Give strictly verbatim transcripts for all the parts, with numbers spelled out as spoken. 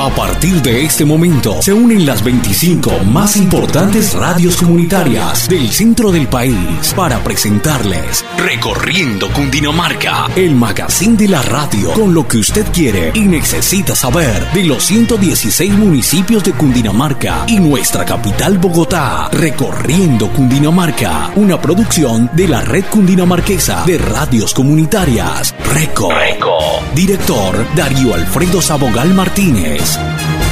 A partir de este momento se unen las veinticinco más importantes radios comunitarias del centro del país para presentarles Recorriendo Cundinamarca, el magazine de la radio con lo que usted quiere y necesita saber de los ciento dieciséis municipios de Cundinamarca y nuestra capital Bogotá. Recorriendo Cundinamarca, una producción de la Red Cundinamarquesa de Radios Comunitarias, RECO. RECO. Director Darío Alfredo Sabogal Martínez.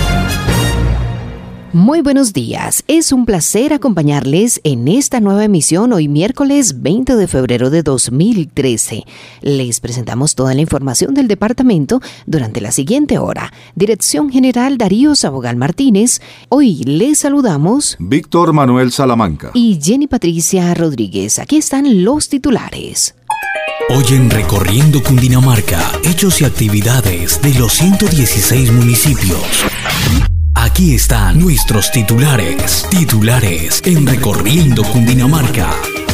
Muy buenos días, es un placer acompañarles en esta nueva emisión hoy miércoles veinte de febrero de dos mil trece. Les presentamos toda la información del departamento durante la siguiente hora. Dirección General Darío Sabogal Martínez. Hoy les saludamos Víctor Manuel Salamanca y Jenny Patricia Rodríguez. Aquí están los titulares. Hoy en Recorriendo Cundinamarca, hechos y actividades de los ciento dieciséis municipios. Aquí están nuestros titulares. Titulares en Recorriendo Cundinamarca.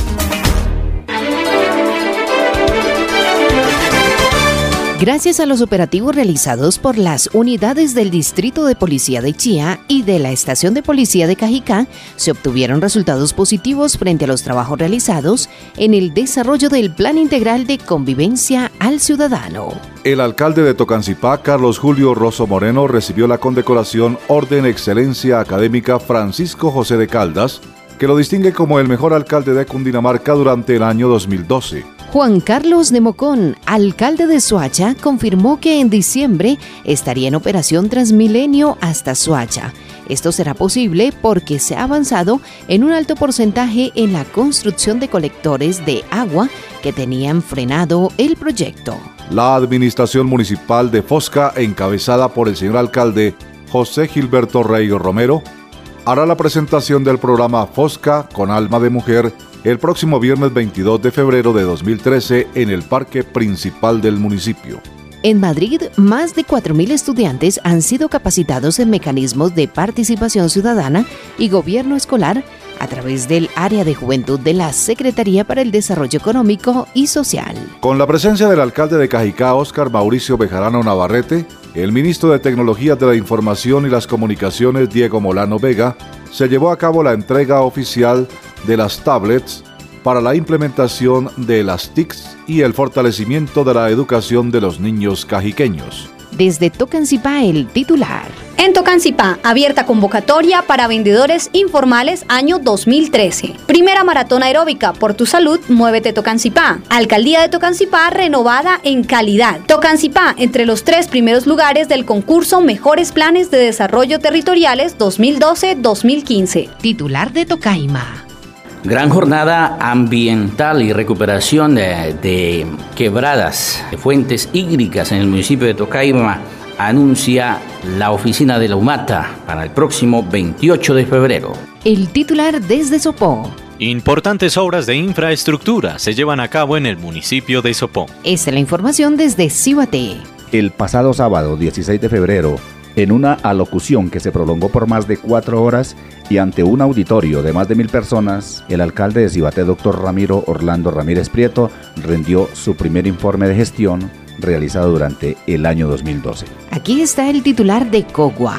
Gracias a los operativos realizados por las unidades del Distrito de Policía de Chía y de la Estación de Policía de Cajicá, se obtuvieron resultados positivos frente a los trabajos realizados en el desarrollo del Plan Integral de Convivencia al Ciudadano. El alcalde de Tocancipá, Carlos Julio Rosso Moreno, recibió la condecoración Orden Excelencia Académica Francisco José de Caldas, que lo distingue como el mejor alcalde de Cundinamarca durante el año dos mil doce. Juan Carlos de Mocón, alcalde de Soacha, confirmó que en diciembre estaría en operación Transmilenio hasta Soacha. Esto será posible porque se ha avanzado en un alto porcentaje en la construcción de colectores de agua que tenían frenado el proyecto. La administración municipal de Fosca, encabezada por el señor alcalde José Gilberto Rey Romero, hará la presentación del programa Fosca con Alma de Mujer el próximo viernes veintidós de febrero de dos mil trece en el parque principal del municipio. En Madrid, más de cuatro mil estudiantes han sido capacitados en mecanismos de participación ciudadana y gobierno escolar a través del área de juventud de la Secretaría para el Desarrollo Económico y Social. Con la presencia del alcalde de Cajicá, Óscar Mauricio Bejarano Navarrete, el ministro de Tecnologías de la Información y las Comunicaciones, Diego Molano Vega, se llevó a cabo la entrega oficial de las tablets para la implementación de las T I Cs y el fortalecimiento de la educación de los niños cajiqueños. Desde Tocancipá, el titular. En Tocancipá, abierta convocatoria para vendedores informales año dos mil trece. Primera maratón aeróbica por tu salud, muévete Tocancipá. Alcaldía de Tocancipá renovada en calidad. Tocancipá entre los tres primeros lugares del concurso Mejores Planes de Desarrollo Territoriales dos mil doce dos mil quince. Titular de Tocaima. Gran jornada ambiental y recuperación de, de quebradas, de fuentes hídricas en el municipio de Tocaima, anuncia la oficina de la UMATA para el próximo veintiocho de febrero. El titular desde Sopó. Importantes obras de infraestructura se llevan a cabo en el municipio de Sopó. Esta es la información desde Cibaté. El pasado sábado dieciséis de febrero, en una alocución que se prolongó por más de cuatro horas y ante un auditorio de más de mil personas, el alcalde de Cibaté, doctor Ramiro Orlando Ramírez Prieto, rindió su primer informe de gestión realizado durante el año dos mil doce. Aquí está el titular de Cogua.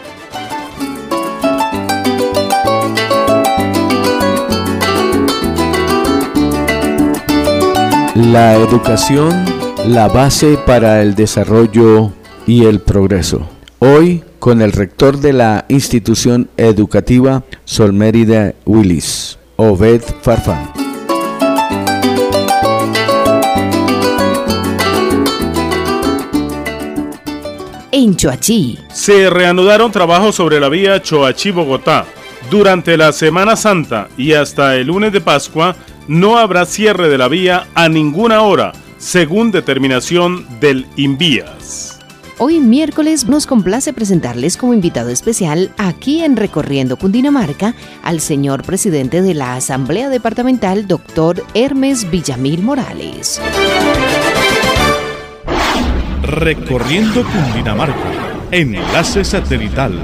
La educación, la base para el desarrollo y el progreso. Hoy, con el rector de la institución educativa Solmérida Willis, Obed Farfán. En Choachí. Se reanudaron trabajos sobre la vía Choachí-Bogotá. Durante la Semana Santa y hasta el lunes de Pascua no habrá cierre de la vía a ninguna hora, según determinación del INVIAS. Hoy miércoles nos complace presentarles como invitado especial aquí en Recorriendo Cundinamarca al señor presidente de la Asamblea Departamental, doctor Hermes Villamil Morales. Recorriendo Cundinamarca, enlace satelital.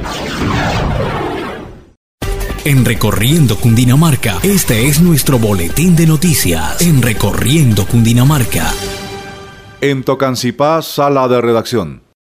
En Recorriendo Cundinamarca, este es nuestro boletín de noticias. En Recorriendo Cundinamarca. En Tocancipá, sala de redacción.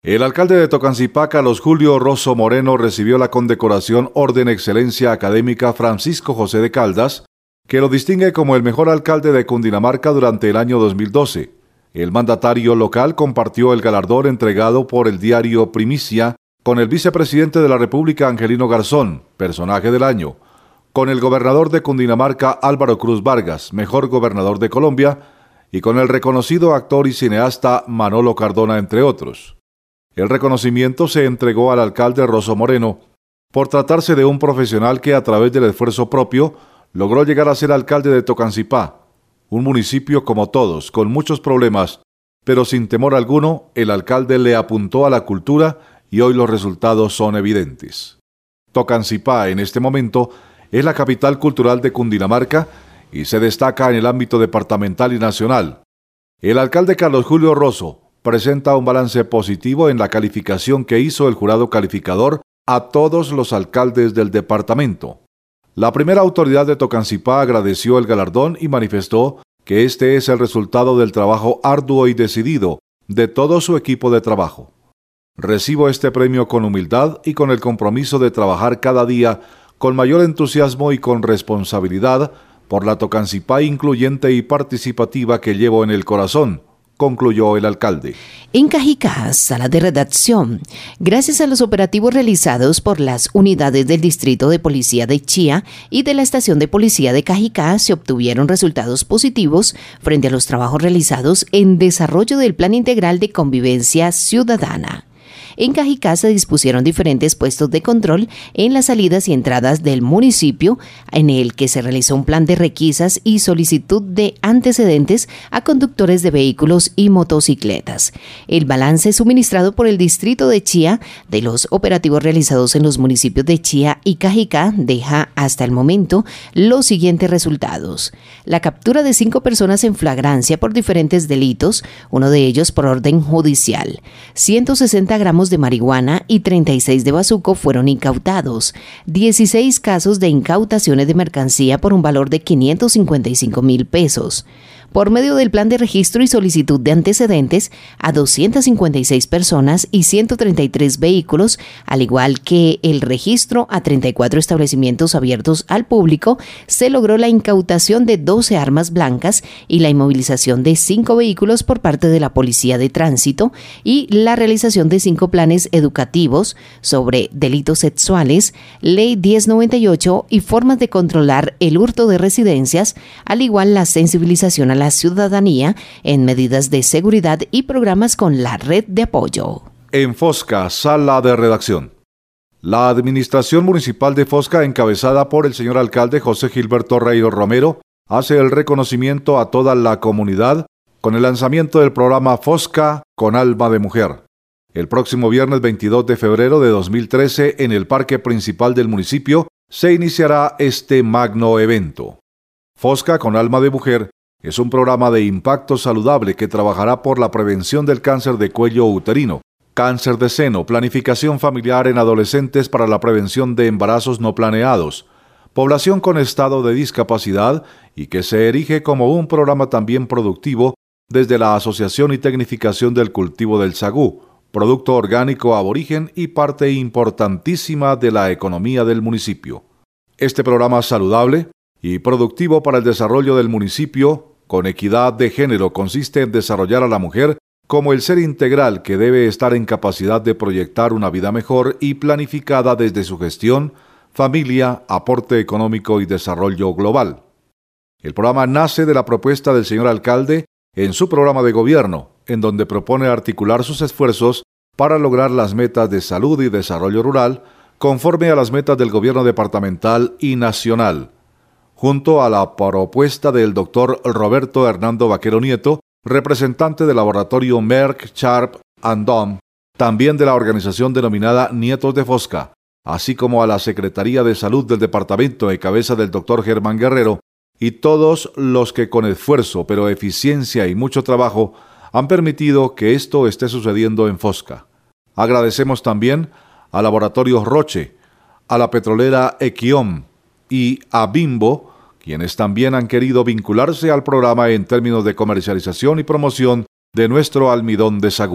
El alcalde de Tocancipá, Carlos Julio Rosso Moreno, recibió la condecoración Orden Excelencia Académica Francisco José de Caldas, que lo distingue como el mejor alcalde de Cundinamarca durante el año dos mil doce. El mandatario local compartió el galardón entregado por el diario Primicia con el vicepresidente de la República, Angelino Garzón, personaje del año, con el gobernador de Cundinamarca, Álvaro Cruz Vargas, mejor gobernador de Colombia, y con el reconocido actor y cineasta Manolo Cardona, entre otros. El reconocimiento se entregó al alcalde Rosso Moreno por tratarse de un profesional que a través del esfuerzo propio logró llegar a ser alcalde de Tocancipá, un municipio como todos, con muchos problemas, pero sin temor alguno, el alcalde le apuntó a la cultura y hoy los resultados son evidentes. Tocancipá, en este momento, es la capital cultural de Cundinamarca y se destaca en el ámbito departamental y nacional. El alcalde Carlos Julio Rosso presenta un balance positivo en la calificación que hizo el jurado calificador a todos los alcaldes del departamento. La primera autoridad de Tocancipá agradeció el galardón y manifestó que este es el resultado del trabajo arduo y decidido de todo su equipo de trabajo. Recibo este premio con humildad y con el compromiso de trabajar cada día con mayor entusiasmo y con responsabilidad por la Tocancipá incluyente y participativa que llevo en el corazón, concluyó el alcalde. En Cajicá, sala de redacción. Gracias a los operativos realizados por las unidades del Distrito de Policía de Chía y de la Estación de Policía de Cajicá, se obtuvieron resultados positivos frente a los trabajos realizados en desarrollo del Plan Integral de Convivencia Ciudadana. En Cajicá se dispusieron diferentes puestos de control en las salidas y entradas del municipio, en el que se realizó un plan de requisas y solicitud de antecedentes a conductores de vehículos y motocicletas. El balance suministrado por el distrito de Chía de los operativos realizados en los municipios de Chía y Cajicá deja hasta el momento los siguientes resultados. La captura de cinco personas en flagrancia por diferentes delitos, uno de ellos por orden judicial. ciento sesenta gramos de marihuana y treinta y seis de bazuco fueron incautados. dieciséis casos de incautaciones de mercancía por un valor de quinientos cincuenta y cinco mil pesos. Por medio del plan de registro y solicitud de antecedentes a doscientas cincuenta y seis personas y ciento treinta y tres vehículos, al igual que el registro a treinta y cuatro establecimientos abiertos al público, se logró la incautación de doce armas blancas y la inmovilización de cinco vehículos por parte de la Policía de Tránsito y la realización de cinco planes educativos sobre delitos sexuales, Ley diez noventa y ocho y formas de controlar el hurto de residencias, al igual la sensibilización a la ciudadanía en medidas de seguridad y programas con la red de apoyo. En Fosca, sala de redacción. La administración municipal de Fosca, encabezada por el señor alcalde José Gilberto Reiro Romero, hace el reconocimiento a toda la comunidad con el lanzamiento del programa Fosca con alma de mujer. El próximo viernes veintidós de febrero de dos mil trece, en el parque principal del municipio, se iniciará este magno evento. Fosca con alma de mujer es un programa de impacto saludable que trabajará por la prevención del cáncer de cuello uterino, cáncer de seno, planificación familiar en adolescentes para la prevención de embarazos no planeados, población con estado de discapacidad y que se erige como un programa también productivo desde la asociación y tecnificación del cultivo del sagú, producto orgánico aborigen y parte importantísima de la economía del municipio. Este programa saludable y productivo para el desarrollo del municipio con equidad de género consiste en desarrollar a la mujer como el ser integral que debe estar en capacidad de proyectar una vida mejor y planificada desde su gestión, familia, aporte económico y desarrollo global. El programa nace de la propuesta del señor alcalde en su programa de gobierno, en donde propone articular sus esfuerzos para lograr las metas de salud y desarrollo rural conforme a las metas del gobierno departamental y nacional, junto a la propuesta del doctor Roberto Hernando Vaquero Nieto, representante del laboratorio Merck Sharp and Dohme, también de la organización denominada Nietos de Fosca, así como a la Secretaría de Salud del departamento en cabeza del doctor Germán Guerrero, y todos los que con esfuerzo, pero eficiencia y mucho trabajo han permitido que esto esté sucediendo en Fosca. Agradecemos también a Laboratorios Roche, a la petrolera Equiom y a Bimbo, quienes también han querido vincularse al programa en términos de comercialización y promoción de nuestro almidón de sagú.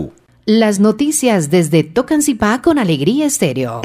Las noticias desde Tocancipá con Alegría Estéreo.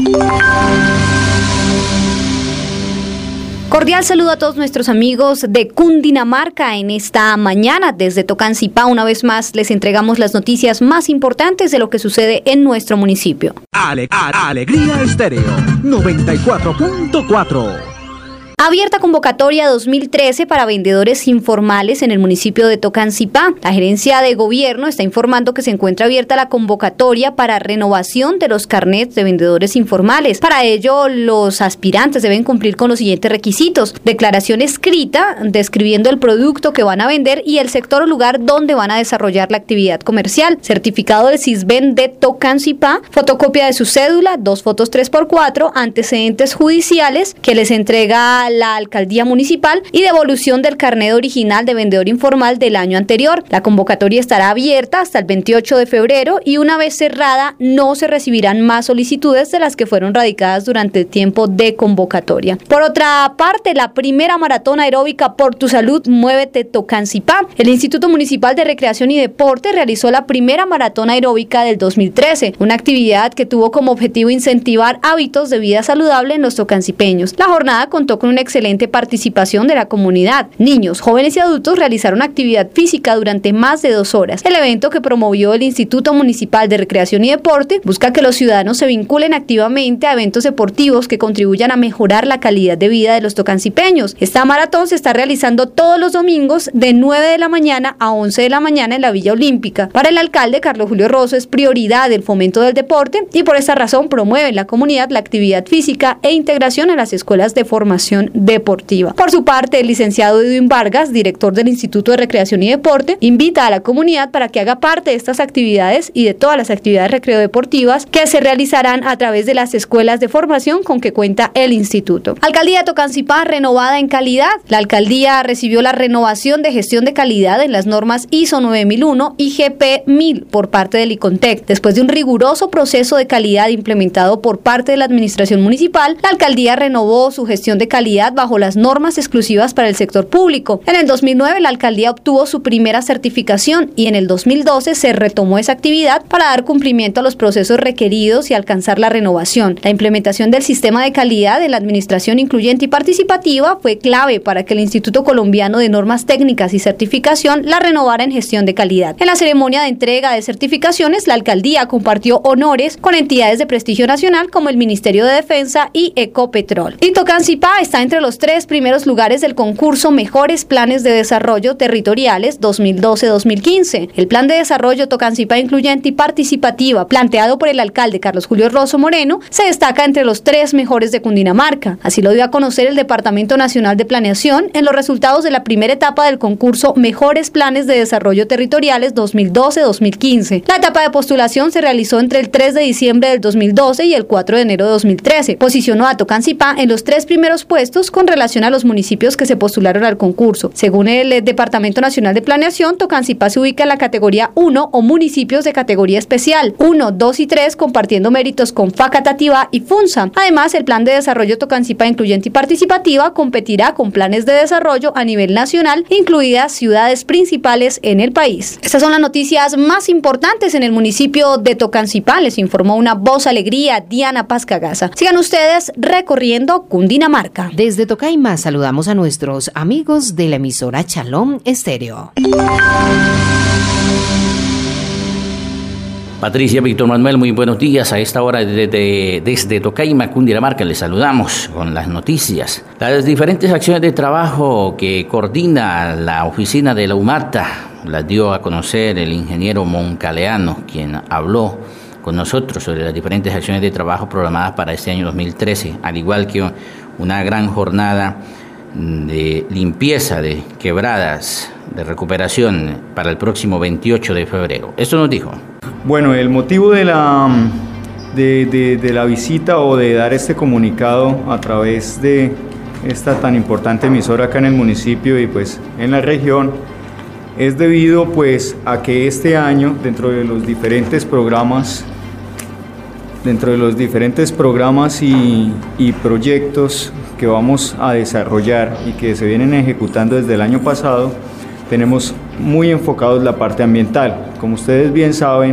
Cordial saludo a todos nuestros amigos de Cundinamarca en esta mañana desde Tocancipá. Una vez más les entregamos las noticias más importantes de lo que sucede en nuestro municipio. Ale- a- Alegría Estéreo noventa y cuatro punto cuatro. Abierta convocatoria dos mil trece para vendedores informales en el municipio de Tocancipá. La gerencia de gobierno está informando que se encuentra abierta la convocatoria para renovación de los carnets de vendedores informales. Para ello, los aspirantes deben cumplir con los siguientes requisitos: declaración escrita describiendo el producto que van a vender y el sector o lugar donde van a desarrollar la actividad comercial, certificado del CISBEN de Tocancipá, fotocopia de su cédula, dos fotos tres por cuatro, antecedentes judiciales que les entrega la alcaldía municipal y devolución del carnet original de vendedor informal del año anterior. La convocatoria estará abierta hasta el veintiocho de febrero y una vez cerrada no se recibirán más solicitudes de las que fueron radicadas durante el tiempo de convocatoria. Por otra parte, la primera maratón aeróbica Por tu Salud, Muévete Tocancipá. El Instituto Municipal de Recreación y Deporte realizó la primera maratón aeróbica del dos mil trece, una actividad que tuvo como objetivo incentivar hábitos de vida saludable en los tocancipeños. La jornada contó con una excelente participación de la comunidad. Niños, jóvenes y adultos realizaron actividad física durante más de dos horas. El evento, que promovió el Instituto Municipal de Recreación y Deporte, busca que los ciudadanos se vinculen activamente a eventos deportivos que contribuyan a mejorar la calidad de vida de los tocancipeños. Esta maratón se está realizando todos los domingos de nueve de la mañana a once de la mañana en la Villa Olímpica. Para el alcalde Carlos Julio Rosso es prioridad el fomento del deporte y por esta razón promueve en la comunidad la actividad física e integración a las escuelas de formación deportiva. Por su parte, el licenciado Edwin Vargas, director del Instituto de Recreación y Deporte, invita a la comunidad para que haga parte de estas actividades y de todas las actividades recreo-deportivas que se realizarán a través de las escuelas de formación con que cuenta el instituto. Alcaldía de Tocancipá renovada en calidad. La alcaldía recibió la renovación de gestión de calidad en las normas I S O nueve mil uno y G P mil por parte del ICONTEC. Después de un riguroso proceso de calidad implementado por parte de la administración municipal, la alcaldía renovó su gestión de calidad bajo las normas exclusivas para el sector público. En el dos mil nueve la alcaldía obtuvo su primera certificación y en el dos mil doce se retomó esa actividad para dar cumplimiento a los procesos requeridos y alcanzar la renovación. La implementación del sistema de calidad de la administración incluyente y participativa fue clave para que el Instituto Colombiano de Normas Técnicas y Certificación la renovara en gestión de calidad. En la ceremonia de entrega de certificaciones, la alcaldía compartió honores con entidades de prestigio nacional como el Ministerio de Defensa y Ecopetrol. Y Tocancipá está entre los tres primeros lugares del concurso Mejores Planes de Desarrollo Territoriales dos mil doce dos mil quince. El Plan de Desarrollo Tocancipá Incluyente y Participativa, planteado por el alcalde Carlos Julio Rosso Moreno, se destaca entre los tres mejores de Cundinamarca. Así lo dio a conocer el Departamento Nacional de Planeación en los resultados de la primera etapa del concurso Mejores Planes de Desarrollo Territoriales dos mil doce dos mil quince. La etapa de postulación se realizó entre el tres de diciembre del dos mil doce y el cuatro de enero de dos mil trece. Posicionó a Tocancipá en los tres primeros puestos con relación a los municipios que se postularon al concurso. Según el Departamento Nacional de Planeación, Tocancipá se ubica en la categoría uno o municipios de categoría especial, uno, dos y tres, compartiendo méritos con Facatativá y Funza. Además, el Plan de Desarrollo Tocancipá Incluyente y Participativa competirá con planes de desarrollo a nivel nacional, incluidas ciudades principales en el país. Estas son las noticias más importantes en el municipio de Tocancipá. Les informó una voz alegría, Diana Pascagasa. Sigan ustedes recorriendo Cundinamarca. Desde Tocaima saludamos a nuestros amigos de la emisora Shalom Estéreo. Patricia, Víctor Manuel, muy buenos días. A esta hora desde, desde Tocaima, Cundinamarca, les saludamos con las noticias. Las diferentes acciones de trabajo que coordina la oficina de la UMATA las dio a conocer el ingeniero Moncaleano, quien habló con nosotros sobre las diferentes acciones de trabajo programadas para este año dos mil trece, al igual que una gran jornada de limpieza de quebradas, de recuperación para el próximo veintiocho de febrero. Esto nos dijo. Bueno, el motivo de la, de, de, de la visita o de dar este comunicado a través de esta tan importante emisora acá en el municipio y pues en la región es debido pues a que este año dentro de los diferentes programas dentro de los diferentes programas y, y proyectos que vamos a desarrollar y que se vienen ejecutando desde el año pasado, tenemos muy enfocados la parte ambiental. Como ustedes bien saben,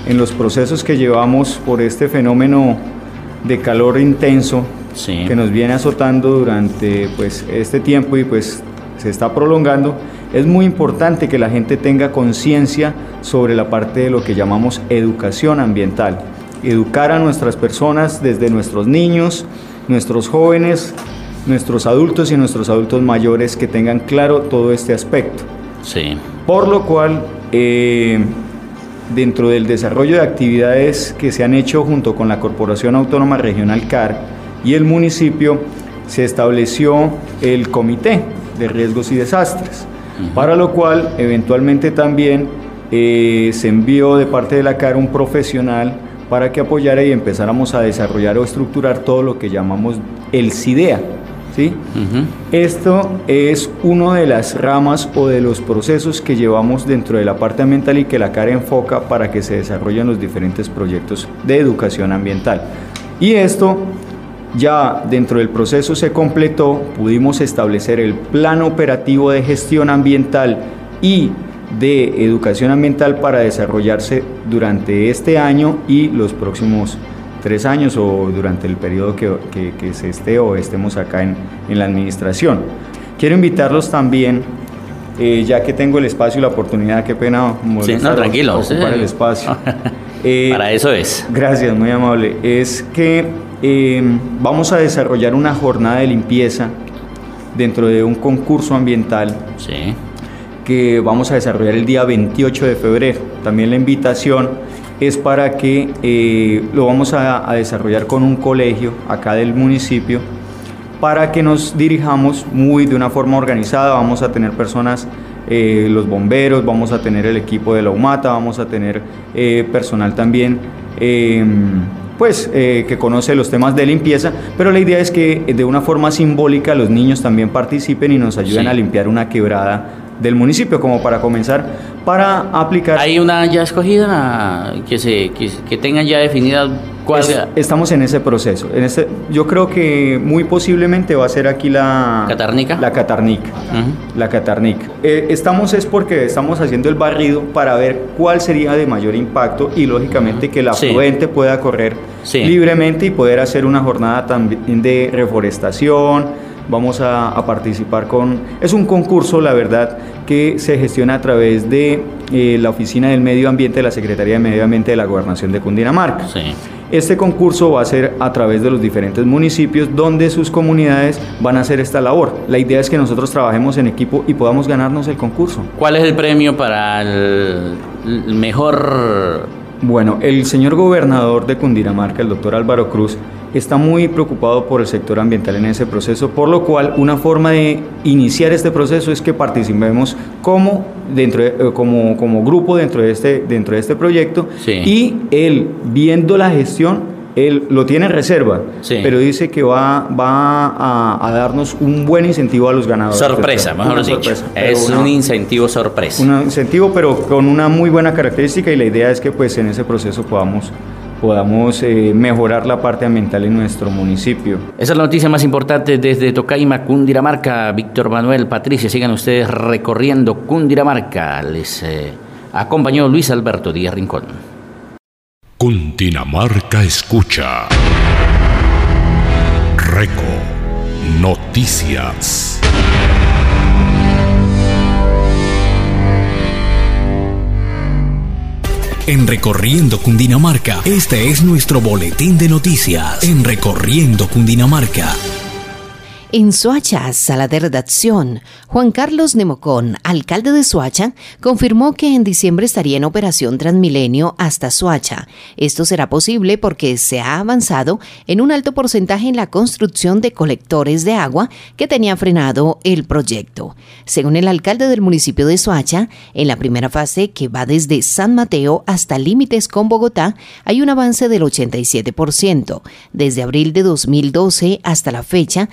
en los procesos que llevamos por este fenómeno de calor intenso sí. que nos viene azotando durante pues, este tiempo y pues se está prolongando, es muy importante que la gente tenga conciencia sobre la parte de lo que llamamos educación ambiental. Educar a nuestras personas, desde nuestros niños, nuestros jóvenes, nuestros adultos y nuestros adultos mayores, que tengan claro todo este aspecto. Sí. Por lo cual, eh, dentro del desarrollo de actividades que se han hecho junto con la Corporación Autónoma Regional C A R y el municipio, se estableció el Comité de Riesgos y Desastres, uh-huh. para lo cual eventualmente también eh, se envió de parte de la C A R un profesional para que apoyara y empezáramos a desarrollar o estructurar todo lo que llamamos el CIDEA. ¿Sí? Uh-huh. Esto es una de las ramas o de los procesos que llevamos dentro de la parte ambiental y que la C A R enfoca para que se desarrollen los diferentes proyectos de educación ambiental. Y esto ya dentro del proceso se completó, pudimos establecer el plan operativo de gestión ambiental y de educación ambiental para desarrollarse durante este año y los próximos tres años o durante el periodo que, que, que se esté o estemos acá en, en la administración. Quiero invitarlos también, eh, ya que tengo el espacio y la oportunidad, qué pena sí, no, tranquilo, ocupar sí. el espacio. Eh, Para eso es. Gracias, muy amable. Es que eh, vamos a desarrollar una jornada de limpieza dentro de un concurso ambiental sí. que vamos a desarrollar el día veintiocho de febrero. También la invitación es para que eh, lo vamos a, a desarrollar con un colegio acá del municipio para que nos dirijamos muy de una forma organizada. Vamos a tener personas, eh, los bomberos, vamos a tener el equipo de la UMATA, vamos a tener eh, personal también eh, pues, eh, que conoce los temas de limpieza, pero la idea es que de una forma simbólica los niños también participen y nos ayuden sí. a limpiar una quebrada del municipio, como para comenzar, para aplicar... ¿Hay una ya escogida que se que, que tengan ya definida cuál? Es, estamos en ese proceso. En este, yo creo que muy posiblemente va a ser aquí la... ¿Catarnica? La Catarnica. Uh-huh. La Catarnica. Eh, estamos es porque estamos haciendo el barrido para ver cuál sería de mayor impacto y lógicamente uh-huh. que la afluente sí. pueda correr sí. libremente y poder hacer una jornada también de reforestación. Vamos a, a participar con... Es un concurso, la verdad, que se gestiona a través de eh, la Oficina del Medio Ambiente de la Secretaría de Medio Ambiente de la Gobernación de Cundinamarca. Sí. Este concurso va a ser a través de los diferentes municipios donde sus comunidades van a hacer esta labor. La idea es que nosotros trabajemos en equipo y podamos ganarnos el concurso. ¿Cuál es el premio para el, el mejor...? Bueno, el señor gobernador de Cundinamarca, el doctor Álvaro Cruz, está muy preocupado por el sector ambiental en ese proceso, por lo cual una forma de iniciar este proceso es que participemos como, dentro de, como, como grupo dentro de este, dentro de este proyecto sí. y él, viendo la gestión, él lo tiene en reserva, sí. pero dice que va, va a, a darnos un buen incentivo a los ganadores. Sorpresa, mejor dicho. Sorpresa, es una, un incentivo sorpresa. Un incentivo, pero con una muy buena característica y la idea es que pues en ese proceso podamos... podamos eh, mejorar la parte ambiental en nuestro municipio. Esa es la noticia más importante desde Tocaima, Cundinamarca. Víctor Manuel, Patricia, sigan ustedes recorriendo Cundinamarca. Les eh, acompañó Luis Alberto Díaz Rincón. Cundinamarca escucha. Reco Noticias. En Recorriendo Cundinamarca, este es nuestro boletín de noticias. En Recorriendo Cundinamarca. En Soacha, sala de redacción, Juan Carlos Nemocón, alcalde de Soacha, confirmó que en diciembre estaría en operación Transmilenio hasta Soacha. Esto será posible porque se ha avanzado en un alto porcentaje en la construcción de colectores de agua que tenía frenado el proyecto. Según el alcalde del municipio de Soacha, en la primera fase, que va desde San Mateo hasta límites con Bogotá, hay un avance del ochenta y siete por ciento. Desde abril de dos mil doce hasta la fecha, hemos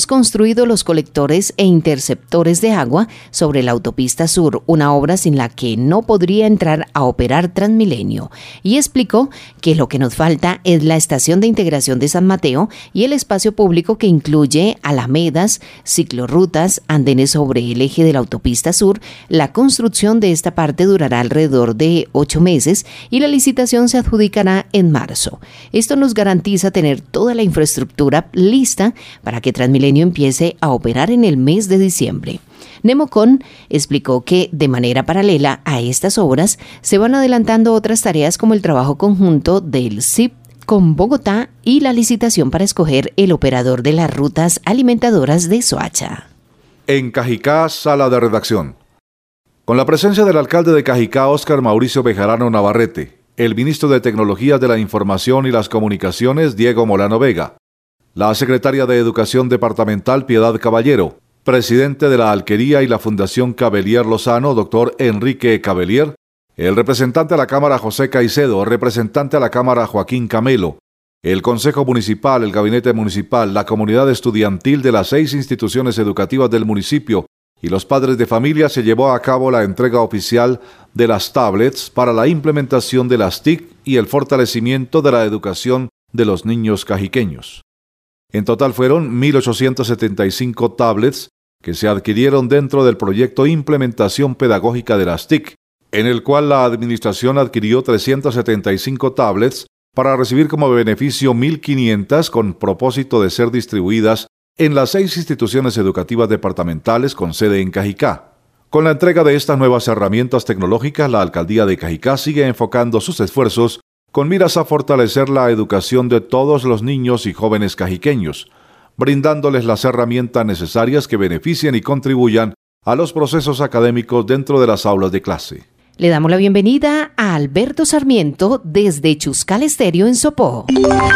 hemos construido los colectores e interceptores de agua sobre la autopista sur, una obra sin la que no podría entrar a operar Transmilenio. Y explicó que lo que nos falta es la estación de integración de San Mateo y el espacio público que incluye alamedas, ciclorrutas, andenes sobre el eje de la autopista sur. La construcción de esta parte durará alrededor de ocho meses y la licitación se adjudicará en marzo. Esto nos garantiza tener toda la infraestructura lista para que Transmilenio empiece a operar en el mes de diciembre. Nemocon explicó que de manera paralela a estas obras se van adelantando otras tareas como el trabajo conjunto del C I P con Bogotá y la licitación para escoger el operador de las rutas alimentadoras de Soacha. En Cajicá, sala de redacción. Con la presencia del alcalde de Cajicá, Óscar Mauricio Bejarano Navarrete, el ministro de Tecnologías de la Información y las Comunicaciones, Diego Molano Vega, la secretaria de Educación Departamental, Piedad Caballero, presidente de la Alquería y la Fundación Cabellier Lozano, doctor Enrique Cabellier, el representante a la Cámara, José Caicedo, representante a la Cámara, Joaquín Camelo, el Consejo Municipal, el Gabinete Municipal, la comunidad estudiantil de las seis instituciones educativas del municipio y los padres de familia, se llevó a cabo la entrega oficial de las tablets para la implementación de las T I C y el fortalecimiento de la educación de los niños cajiqueños. En total fueron mil ochocientas setenta y cinco tablets que se adquirieron dentro del proyecto Implementación Pedagógica de las T I C, en el cual la administración adquirió trescientas setenta y cinco tablets para recibir como beneficio mil quinientas con propósito de ser distribuidas en las seis instituciones educativas departamentales con sede en Cajicá. Con la entrega de estas nuevas herramientas tecnológicas, la alcaldía de Cajicá sigue enfocando sus esfuerzos con miras a fortalecer la educación de todos los niños y jóvenes cajiqueños, brindándoles las herramientas necesarias que beneficien y contribuyan a los procesos académicos dentro de las aulas de clase. Le damos la bienvenida a Alberto Sarmiento desde Chuscal Estéreo en Sopó.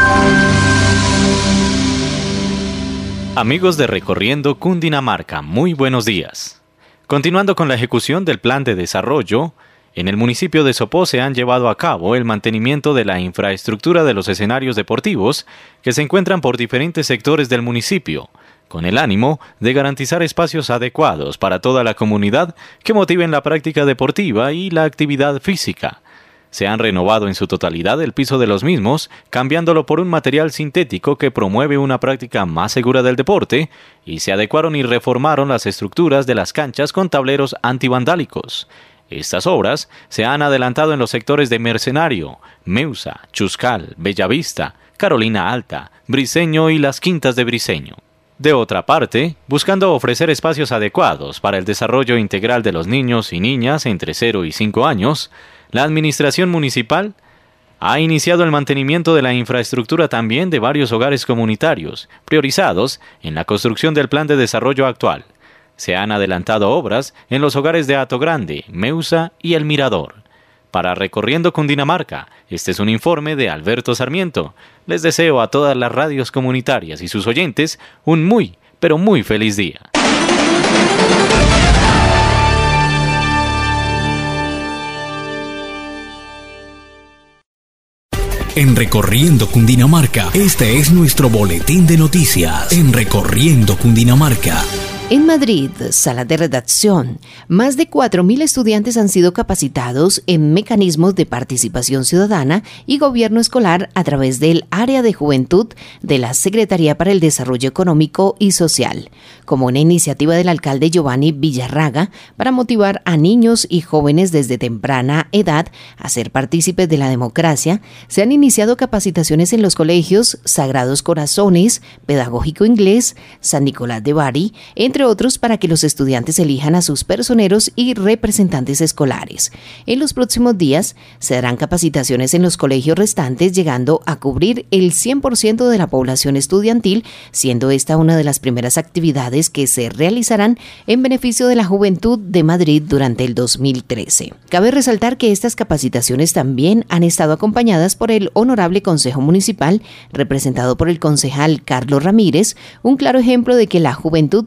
Amigos de Recorriendo Cundinamarca, muy buenos días. Continuando con la ejecución del plan de desarrollo, en el municipio de Sopó se han llevado a cabo el mantenimiento de la infraestructura de los escenarios deportivos que se encuentran por diferentes sectores del municipio, con el ánimo de garantizar espacios adecuados para toda la comunidad que motiven la práctica deportiva y la actividad física. Se han renovado en su totalidad el piso de los mismos, cambiándolo por un material sintético que promueve una práctica más segura del deporte, y se adecuaron y reformaron las estructuras de las canchas con tableros antivandálicos. Estas obras se han adelantado en los sectores de Mercenario, Meusa, Chuscal, Bellavista, Carolina Alta, Briceño y las Quintas de Briceño. De otra parte, buscando ofrecer espacios adecuados para el desarrollo integral de los niños y niñas entre cero y cinco años, la Administración Municipal ha iniciado el mantenimiento de la infraestructura también de varios hogares comunitarios, priorizados en la construcción del plan de desarrollo actual. Se han adelantado obras en los hogares de Hato Grande, Meusa y El Mirador. Para Recorriendo Cundinamarca, este es un informe de Alberto Sarmiento. Les deseo a todas las radios comunitarias y sus oyentes un muy, pero muy feliz día. En Recorriendo Cundinamarca, este es nuestro boletín de noticias. En Recorriendo Cundinamarca. En Madrid, sala de redacción, más de cuatro mil estudiantes han sido capacitados en mecanismos de participación ciudadana y gobierno escolar a través del Área de Juventud de la Secretaría para el Desarrollo Económico y Social, como una iniciativa del alcalde Giovanni Villarraga para motivar a niños y jóvenes desde temprana edad a ser partícipes de la democracia. Se han iniciado capacitaciones en los colegios Sagrados Corazones, Pedagógico Inglés, San Nicolás de Bari, entre otros, para que los estudiantes elijan a sus personeros y representantes escolares. En los próximos días se darán capacitaciones en los colegios restantes, llegando a cubrir el cien por ciento de la población estudiantil, siendo esta una de las primeras actividades que se realizarán en beneficio de la juventud de Madrid durante el dos mil trece. Cabe resaltar que estas capacitaciones también han estado acompañadas por el Honorable Consejo Municipal, representado por el concejal Carlos Ramírez, un claro ejemplo de que la juventud puede entrar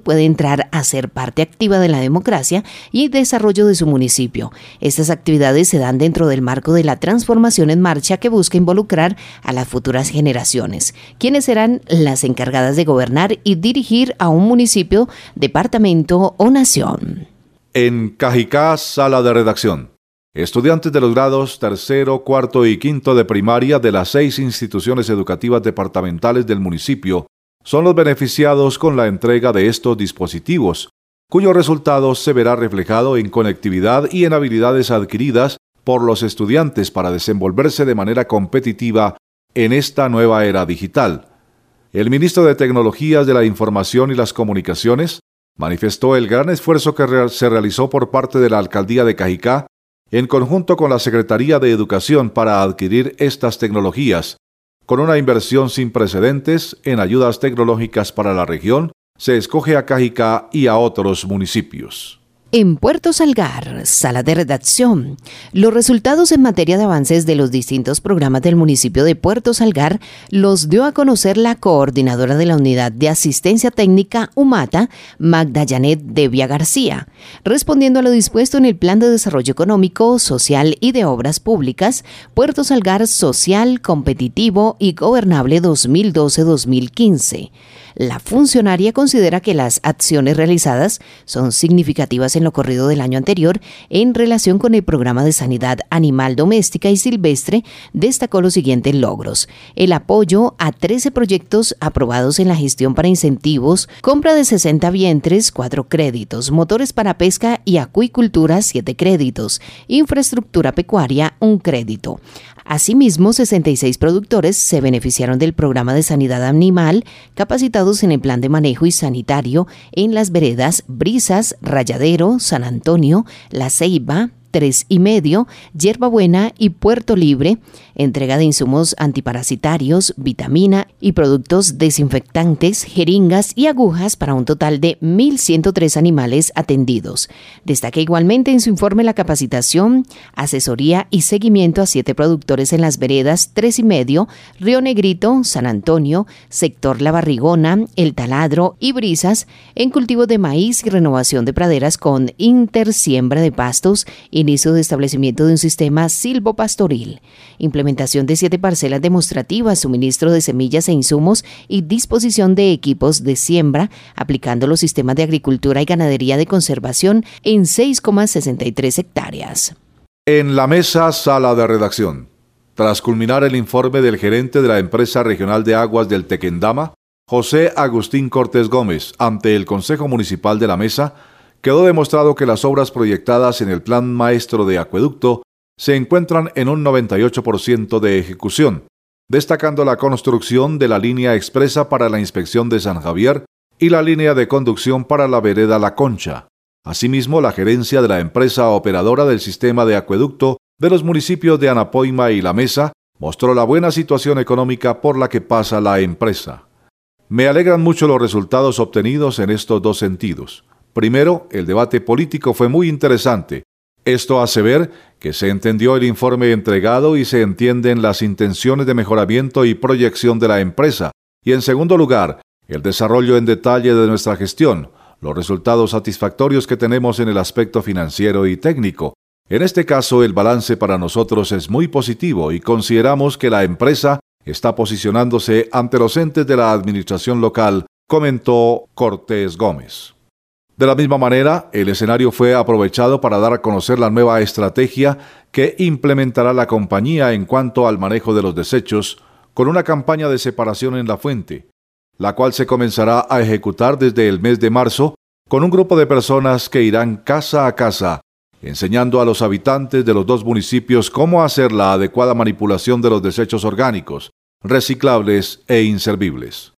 entrar a ser parte activa de la democracia y el desarrollo de su municipio. Estas actividades se dan dentro del marco de la transformación en marcha que busca involucrar a las futuras generaciones, quienes serán las encargadas de gobernar y dirigir a un municipio, departamento o nación. En Cajicá, sala de redacción. Estudiantes de los grados tercero, cuarto y quinto de primaria de las seis instituciones educativas departamentales del municipio son los beneficiados con la entrega de estos dispositivos, cuyo resultado se verá reflejado en conectividad y en habilidades adquiridas por los estudiantes para desenvolverse de manera competitiva en esta nueva era digital. El ministro de Tecnologías de la Información y las Comunicaciones manifestó el gran esfuerzo que se realizó por parte de la Alcaldía de Cajicá en conjunto con la Secretaría de Educación para adquirir estas tecnologías. Con una inversión sin precedentes en ayudas tecnológicas para la región, se escoge a Cajicá y a otros municipios. En Puerto Salgar, sala de redacción. Los resultados en materia de avances de los distintos programas del municipio de Puerto Salgar los dio a conocer la coordinadora de la Unidad de Asistencia Técnica UMATA, Magda Janet Devia García. Respondiendo a lo dispuesto en el Plan de Desarrollo Económico, Social y de Obras Públicas, Puerto Salgar Social, Competitivo y Gobernable dos mil doce a dos mil quince. La funcionaria considera que las acciones realizadas son significativas en lo corrido del año anterior en relación con el programa de sanidad animal doméstica y silvestre. Destacó los siguientes logros: el apoyo a trece proyectos aprobados en la gestión para incentivos, compra de sesenta vientres, cuatro créditos, motores para pesca y acuicultura, siete créditos, infraestructura pecuaria, un crédito. Asimismo, sesenta y seis productores se beneficiaron del programa de sanidad animal, capacitados en el plan de manejo y sanitario en las veredas Brisas, Rayadero, San Antonio, La Ceiba, Tres y Medio, Yerbabuena y Puerto Libre, entrega de insumos antiparasitarios, vitamina y productos desinfectantes, jeringas y agujas para un total de mil ciento tres animales atendidos. Destaca igualmente en su informe la capacitación, asesoría y seguimiento a siete productores en las veredas Tres y Medio, Río Negrito, San Antonio, sector La Barrigona, El Taladro y Brisas, en cultivo de maíz y renovación de praderas con intersiembra de pastos, inicio de establecimiento de un sistema silvopastoril, implementación de siete parcelas demostrativas, suministro de semillas e insumos y disposición de equipos de siembra, aplicando los sistemas de agricultura y ganadería de conservación en seis coma sesenta y tres hectáreas. En la mesa, sala de redacción. Tras culminar el informe del gerente de la empresa regional de aguas del Tequendama, José Agustín Cortés Gómez, ante el Consejo Municipal de la Mesa, quedó demostrado que las obras proyectadas en el Plan Maestro de Acueducto se encuentran en un noventa y ocho por ciento de ejecución, destacando la construcción de la línea expresa para la inspección de San Javier y la línea de conducción para la vereda La Concha. Asimismo, la gerencia de la empresa operadora del sistema de acueducto de los municipios de Anapoima y La Mesa mostró la buena situación económica por la que pasa la empresa. Me alegran mucho los resultados obtenidos en estos dos sentidos. Primero, el debate político fue muy interesante. Esto hace ver que se entendió el informe entregado y se entienden las intenciones de mejoramiento y proyección de la empresa. Y en segundo lugar, el desarrollo en detalle de nuestra gestión, los resultados satisfactorios que tenemos en el aspecto financiero y técnico. En este caso, el balance para nosotros es muy positivo y consideramos que la empresa está posicionándose ante los entes de la administración local, comentó Cortés Gómez. De la misma manera, el escenario fue aprovechado para dar a conocer la nueva estrategia que implementará la compañía en cuanto al manejo de los desechos, con una campaña de separación en la fuente, la cual se comenzará a ejecutar desde el mes de marzo, con un grupo de personas que irán casa a casa, enseñando a los habitantes de los dos municipios cómo hacer la adecuada manipulación de los desechos orgánicos, reciclables e inservibles.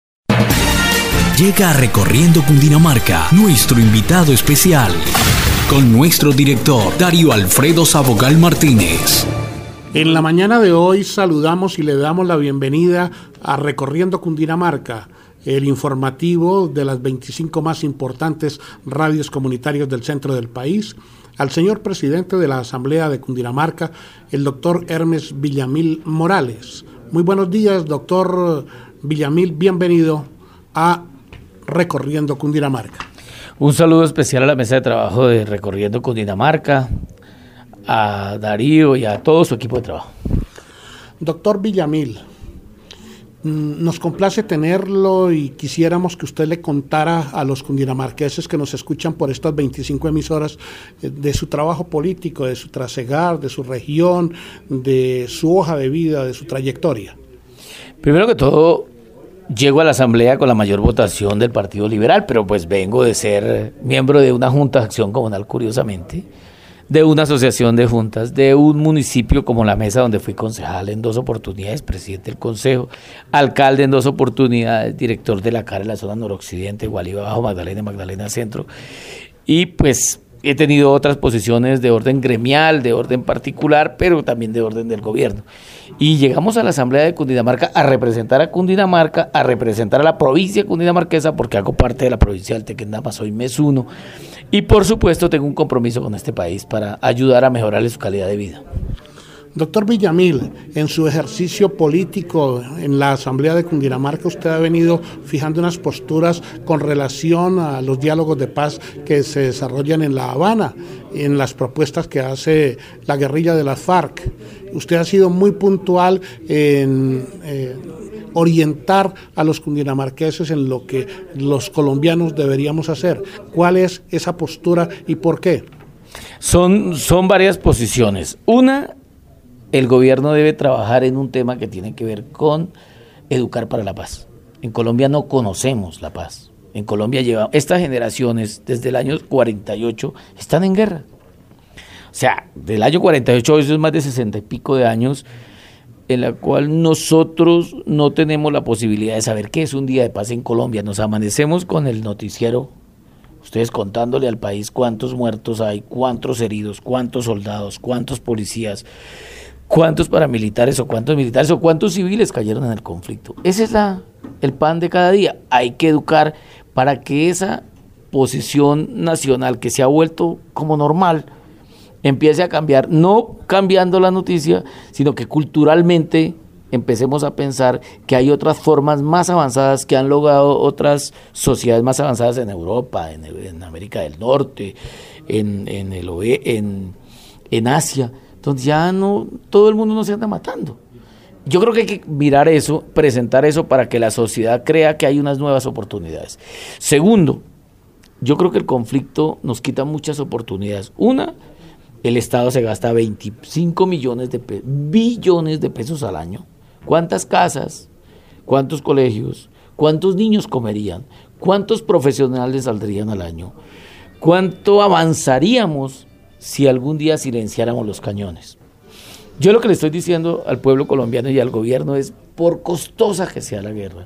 Llega Recorriendo Cundinamarca, nuestro invitado especial, con nuestro director Darío Alfredo Sabogal Martínez. En la mañana de hoy saludamos y le damos la bienvenida a Recorriendo Cundinamarca, el informativo de las veinticinco más importantes radios comunitarias del centro del país, al señor presidente de la Asamblea de Cundinamarca, el doctor Hermes Villamil Morales. Muy buenos días, doctor Villamil, bienvenido a Recorriendo Cundinamarca. Un saludo especial a la mesa de trabajo de Recorriendo Cundinamarca, a Darío y a todo su equipo de trabajo. Doctor Villamil, nos complace tenerlo y quisiéramos que usted le contara a los cundinamarqueses que nos escuchan por estas veinticinco emisoras de su trabajo político, de su trasegar, de su región, de su hoja de vida, de su trayectoria. Primero que todo, llego a la asamblea con la mayor votación del Partido Liberal, pero pues vengo de ser miembro de una junta de acción comunal, curiosamente, de una asociación de juntas, de un municipio como La Mesa, donde fui concejal en dos oportunidades, presidente del consejo, alcalde en dos oportunidades, director de la C A R en la zona noroccidente, Gualí Bajo, Magdalena y Magdalena Centro, y pues he tenido otras posiciones de orden gremial, de orden particular, pero también de orden del gobierno. Y llegamos a la Asamblea de Cundinamarca a representar a Cundinamarca, a representar a la provincia cundinamarquesa, porque hago parte de la provincia del Tequendama, soy mesuno, y por supuesto tengo un compromiso con este país para ayudar a mejorarle su calidad de vida. Doctor Villamil, en su ejercicio político en la Asamblea de Cundinamarca, usted ha venido fijando unas posturas con relación a los diálogos de paz que se desarrollan en La Habana, en las propuestas que hace la guerrilla de las FARC. Usted ha sido muy puntual en eh, orientar a los cundinamarqueses en lo que los colombianos deberíamos hacer. ¿Cuál es esa postura y por qué? Son, son varias posiciones. Una, el gobierno debe trabajar en un tema que tiene que ver con educar para la paz. En Colombia no conocemos la paz. En Colombia lleva, estas generaciones desde el año cuarenta y ocho están en guerra. O sea, del año cuarenta y ocho, eso es más de sesenta y pico de años, en la cual nosotros no tenemos la posibilidad de saber qué es un día de paz en Colombia. Nos amanecemos con el noticiero, ustedes contándole al país cuántos muertos hay, cuántos heridos, cuántos soldados, cuántos policías, cuántos paramilitares o cuántos militares o cuántos civiles cayeron en el conflicto. Ese es la, el pan de cada día. Hay que educar para que esa posición nacional que se ha vuelto como normal empiece a cambiar, no cambiando la noticia, sino que culturalmente empecemos a pensar que hay otras formas más avanzadas que han logrado otras sociedades más avanzadas en Europa, en, en América del Norte, en, en, el, en, en Asia. Entonces ya no, todo el mundo no se anda matando. Yo creo que hay que mirar eso, presentar eso para que la sociedad crea que hay unas nuevas oportunidades. Segundo, yo creo que el conflicto nos quita muchas oportunidades. Una, el Estado se gasta veinticinco millones de pesos, billones de pesos al año. ¿Cuántas casas, cuántos colegios, cuántos niños comerían, cuántos profesionales saldrían al año? ¿Cuánto avanzaríamos si algún día silenciáramos los cañones? Yo lo que le estoy diciendo al pueblo colombiano y al gobierno es, por costosa que sea la guerra,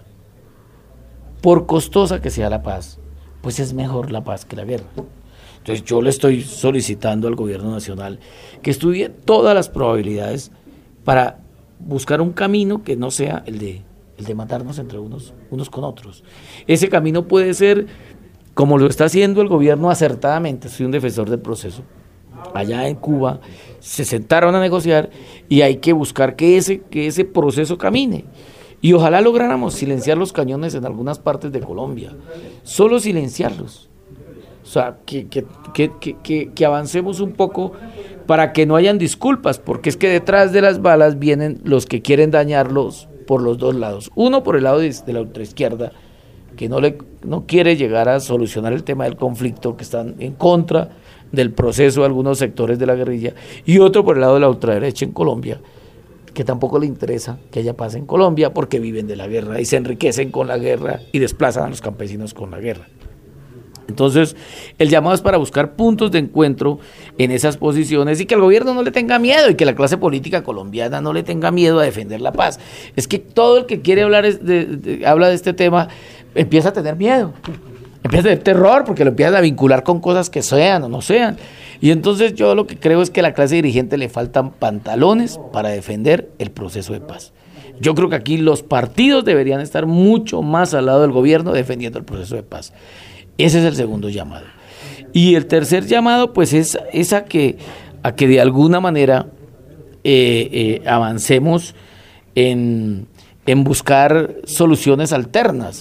por costosa que sea la paz, pues es mejor la paz que la guerra. Entonces yo le estoy solicitando al gobierno nacional que estudie todas las probabilidades para buscar un camino que no sea el de, el de matarnos entre unos, unos con otros. Ese camino puede ser, como lo está haciendo el gobierno acertadamente, soy un defensor del proceso. Allá en Cuba se sentaron a negociar y hay que buscar que ese, que ese proceso camine. Y ojalá lográramos silenciar los cañones en algunas partes de Colombia. Solo silenciarlos. O sea, que, que, que, que, que avancemos un poco para que no hayan disculpas, porque es que detrás de las balas vienen los que quieren dañarlos por los dos lados. Uno por el lado de, de la ultraizquierda, que no, le, no quiere llegar a solucionar el tema del conflicto, que están en contra del proceso de algunos sectores de la guerrilla, y otro por el lado de la ultraderecha en Colombia, que tampoco le interesa que haya paz en Colombia porque viven de la guerra y se enriquecen con la guerra y desplazan a los campesinos con la guerra. Entonces, el llamado es para buscar puntos de encuentro en esas posiciones y que el gobierno no le tenga miedo y que la clase política colombiana no le tenga miedo a defender la paz. Es que todo el que quiere hablar de, de, habla de este tema empieza a tener miedo, empieza a tener terror porque lo empiezan a vincular con cosas que sean o no sean. Y entonces yo lo que creo es que a la clase dirigente le faltan pantalones para defender el proceso de paz. Yo creo que aquí los partidos deberían estar mucho más al lado del gobierno defendiendo el proceso de paz. Ese es el segundo llamado. Y el tercer llamado, pues, es, es a, que, a que de alguna manera eh, eh, avancemos en, en buscar soluciones alternas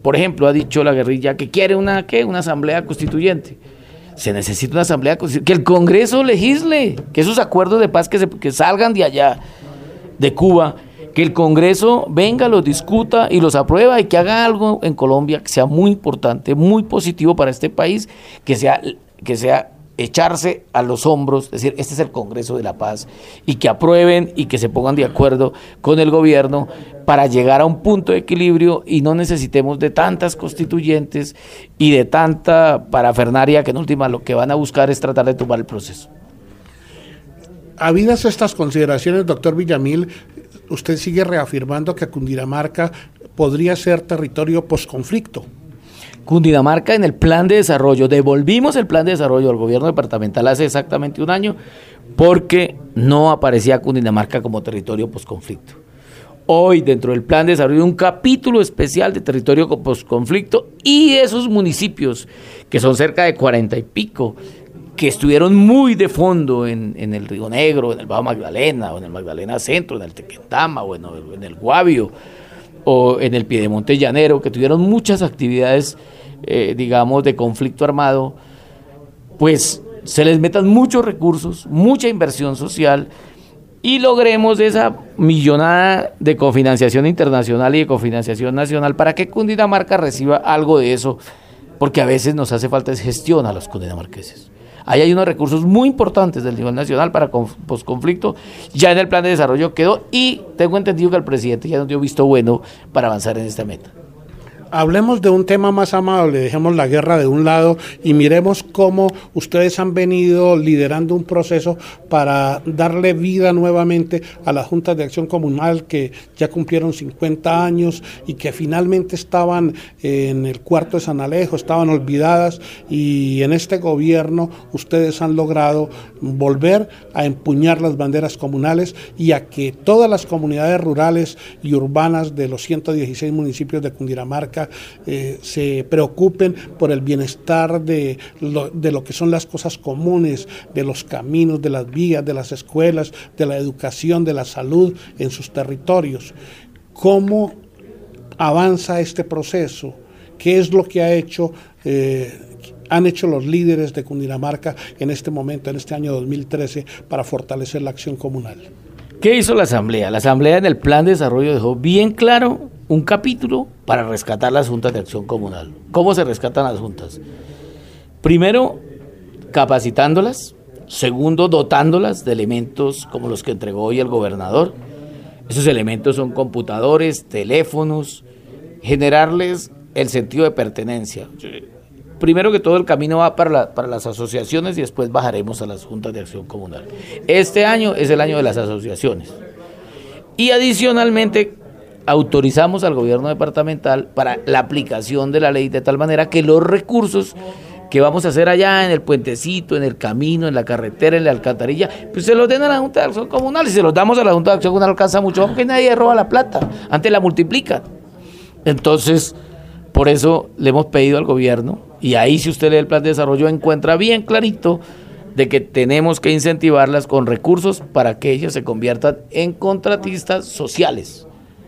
Por ejemplo, ha dicho la guerrilla que quiere una, ¿qué? Una asamblea constituyente. Se necesita una asamblea constituyente, que el Congreso legisle, que esos acuerdos de paz que, se, que salgan de allá, de Cuba, que el Congreso venga, los discuta y los aprueba y que haga algo en Colombia que sea muy importante, muy positivo para este país, que sea, que sea echarse a los hombros, decir, este es el Congreso de la Paz, y que aprueben y que se pongan de acuerdo con el gobierno para llegar a un punto de equilibrio y no necesitemos de tantas constituyentes y de tanta parafernaria que en última lo que van a buscar es tratar de tumbar el proceso. Habidas estas consideraciones, doctor Villamil, usted sigue reafirmando que Cundinamarca podría ser territorio posconflicto. Cundinamarca en el plan de desarrollo, devolvimos el plan de desarrollo al gobierno departamental hace exactamente un año porque no aparecía Cundinamarca como territorio posconflicto. Hoy dentro del plan de desarrollo hay un capítulo especial de territorio posconflicto y esos municipios que son cerca de cuarenta y pico que estuvieron muy de fondo en, en el Río Negro, en el Bajo Magdalena o en el Magdalena Centro, en el Tequendama o en el, en el Guavio o en el Piedemonte Llanero, que tuvieron muchas actividades, eh, digamos, de conflicto armado, pues se les metan muchos recursos, mucha inversión social y logremos esa millonada de cofinanciación internacional y de cofinanciación nacional para que Cundinamarca reciba algo de eso, porque a veces nos hace falta gestión a los cundinamarqueses. Ahí hay unos recursos muy importantes del nivel nacional para posconflicto, ya en el plan de desarrollo quedó y tengo entendido que el presidente ya nos dio visto bueno para avanzar en esta meta. Hablemos de un tema más amable, dejemos la guerra de un lado y miremos cómo ustedes han venido liderando un proceso para darle vida nuevamente a las juntas de acción comunal que ya cumplieron cincuenta años y que finalmente estaban en el cuarto de San Alejo, estaban olvidadas, y en este gobierno ustedes han logrado volver a empuñar las banderas comunales y a que todas las comunidades rurales y urbanas de los ciento dieciséis municipios de Cundinamarca Eh, se preocupen por el bienestar de lo, de lo que son las cosas comunes, de los caminos, de las vías, de las escuelas, de la educación, de la salud en sus territorios. ¿Cómo avanza este proceso? ¿Qué es lo que ha hecho, eh, han hecho los líderes de Cundinamarca en este momento, en este año dos mil trece, para fortalecer la acción comunal? ¿Qué hizo la Asamblea? La Asamblea en el plan de desarrollo dejó bien claro un capítulo para rescatar las juntas de acción comunal. ¿Cómo se rescatan las juntas? Primero, capacitándolas. Segundo, dotándolas de elementos como los que entregó hoy el gobernador. Esos elementos son computadores, teléfonos, generarles el sentido de pertenencia. Primero que todo el camino va para, la, para las asociaciones y después bajaremos a las juntas de acción comunal. Este año es el año de las asociaciones. Y adicionalmente autorizamos al gobierno departamental para la aplicación de la ley de tal manera que los recursos que vamos a hacer allá en el puentecito, en el camino, en la carretera, en la alcantarilla, pues se los den a la Junta de Acción Comunal. Si se los damos a la Junta de Acción Comunal alcanza mucho, porque nadie roba la plata, antes la multiplican. Entonces, por eso le hemos pedido al gobierno, y ahí si usted lee el plan de desarrollo encuentra bien clarito de que tenemos que incentivarlas con recursos para que ellas se conviertan en contratistas sociales,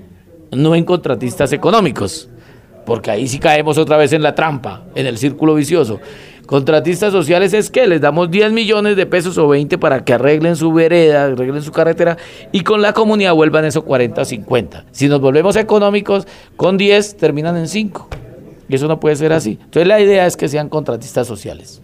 no en contratistas económicos, porque ahí sí caemos otra vez en la trampa, en el círculo vicioso. Contratistas sociales es que les damos diez millones de pesos o veinte para que arreglen su vereda, arreglen su carretera, y con la comunidad vuelvan esos cuarenta o cincuenta. Si nos volvemos económicos, con diez terminan en cinco, y eso no puede ser así. Entonces la idea es que sean contratistas sociales.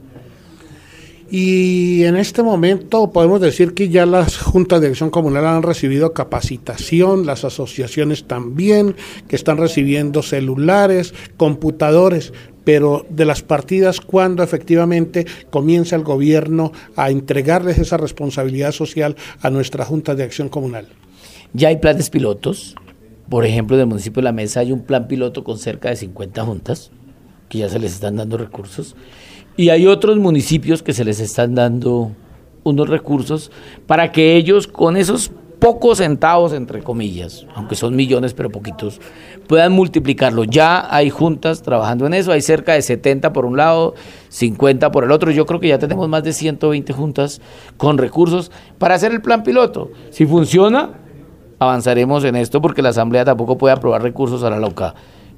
Y en este momento podemos decir que ya las juntas de acción comunal han recibido capacitación, las asociaciones también, que están recibiendo celulares, computadores, pero de las partidas, ¿cuándo efectivamente comienza el gobierno a entregarles esa responsabilidad social a nuestra junta de acción comunal? Ya hay planes pilotos. Por ejemplo, en el municipio de La Mesa hay un plan piloto con cerca de cincuenta juntas, que ya se les están dando recursos. Y hay otros municipios que se les están dando unos recursos para que ellos con esos pocos centavos, entre comillas, aunque son millones pero poquitos, puedan multiplicarlo. Ya hay juntas trabajando en eso, hay cerca de setenta por un lado, cincuenta por el otro. Yo creo que ya tenemos más de ciento veinte juntas con recursos para hacer el plan piloto. Si funciona, avanzaremos en esto porque la Asamblea tampoco puede aprobar recursos a la loca.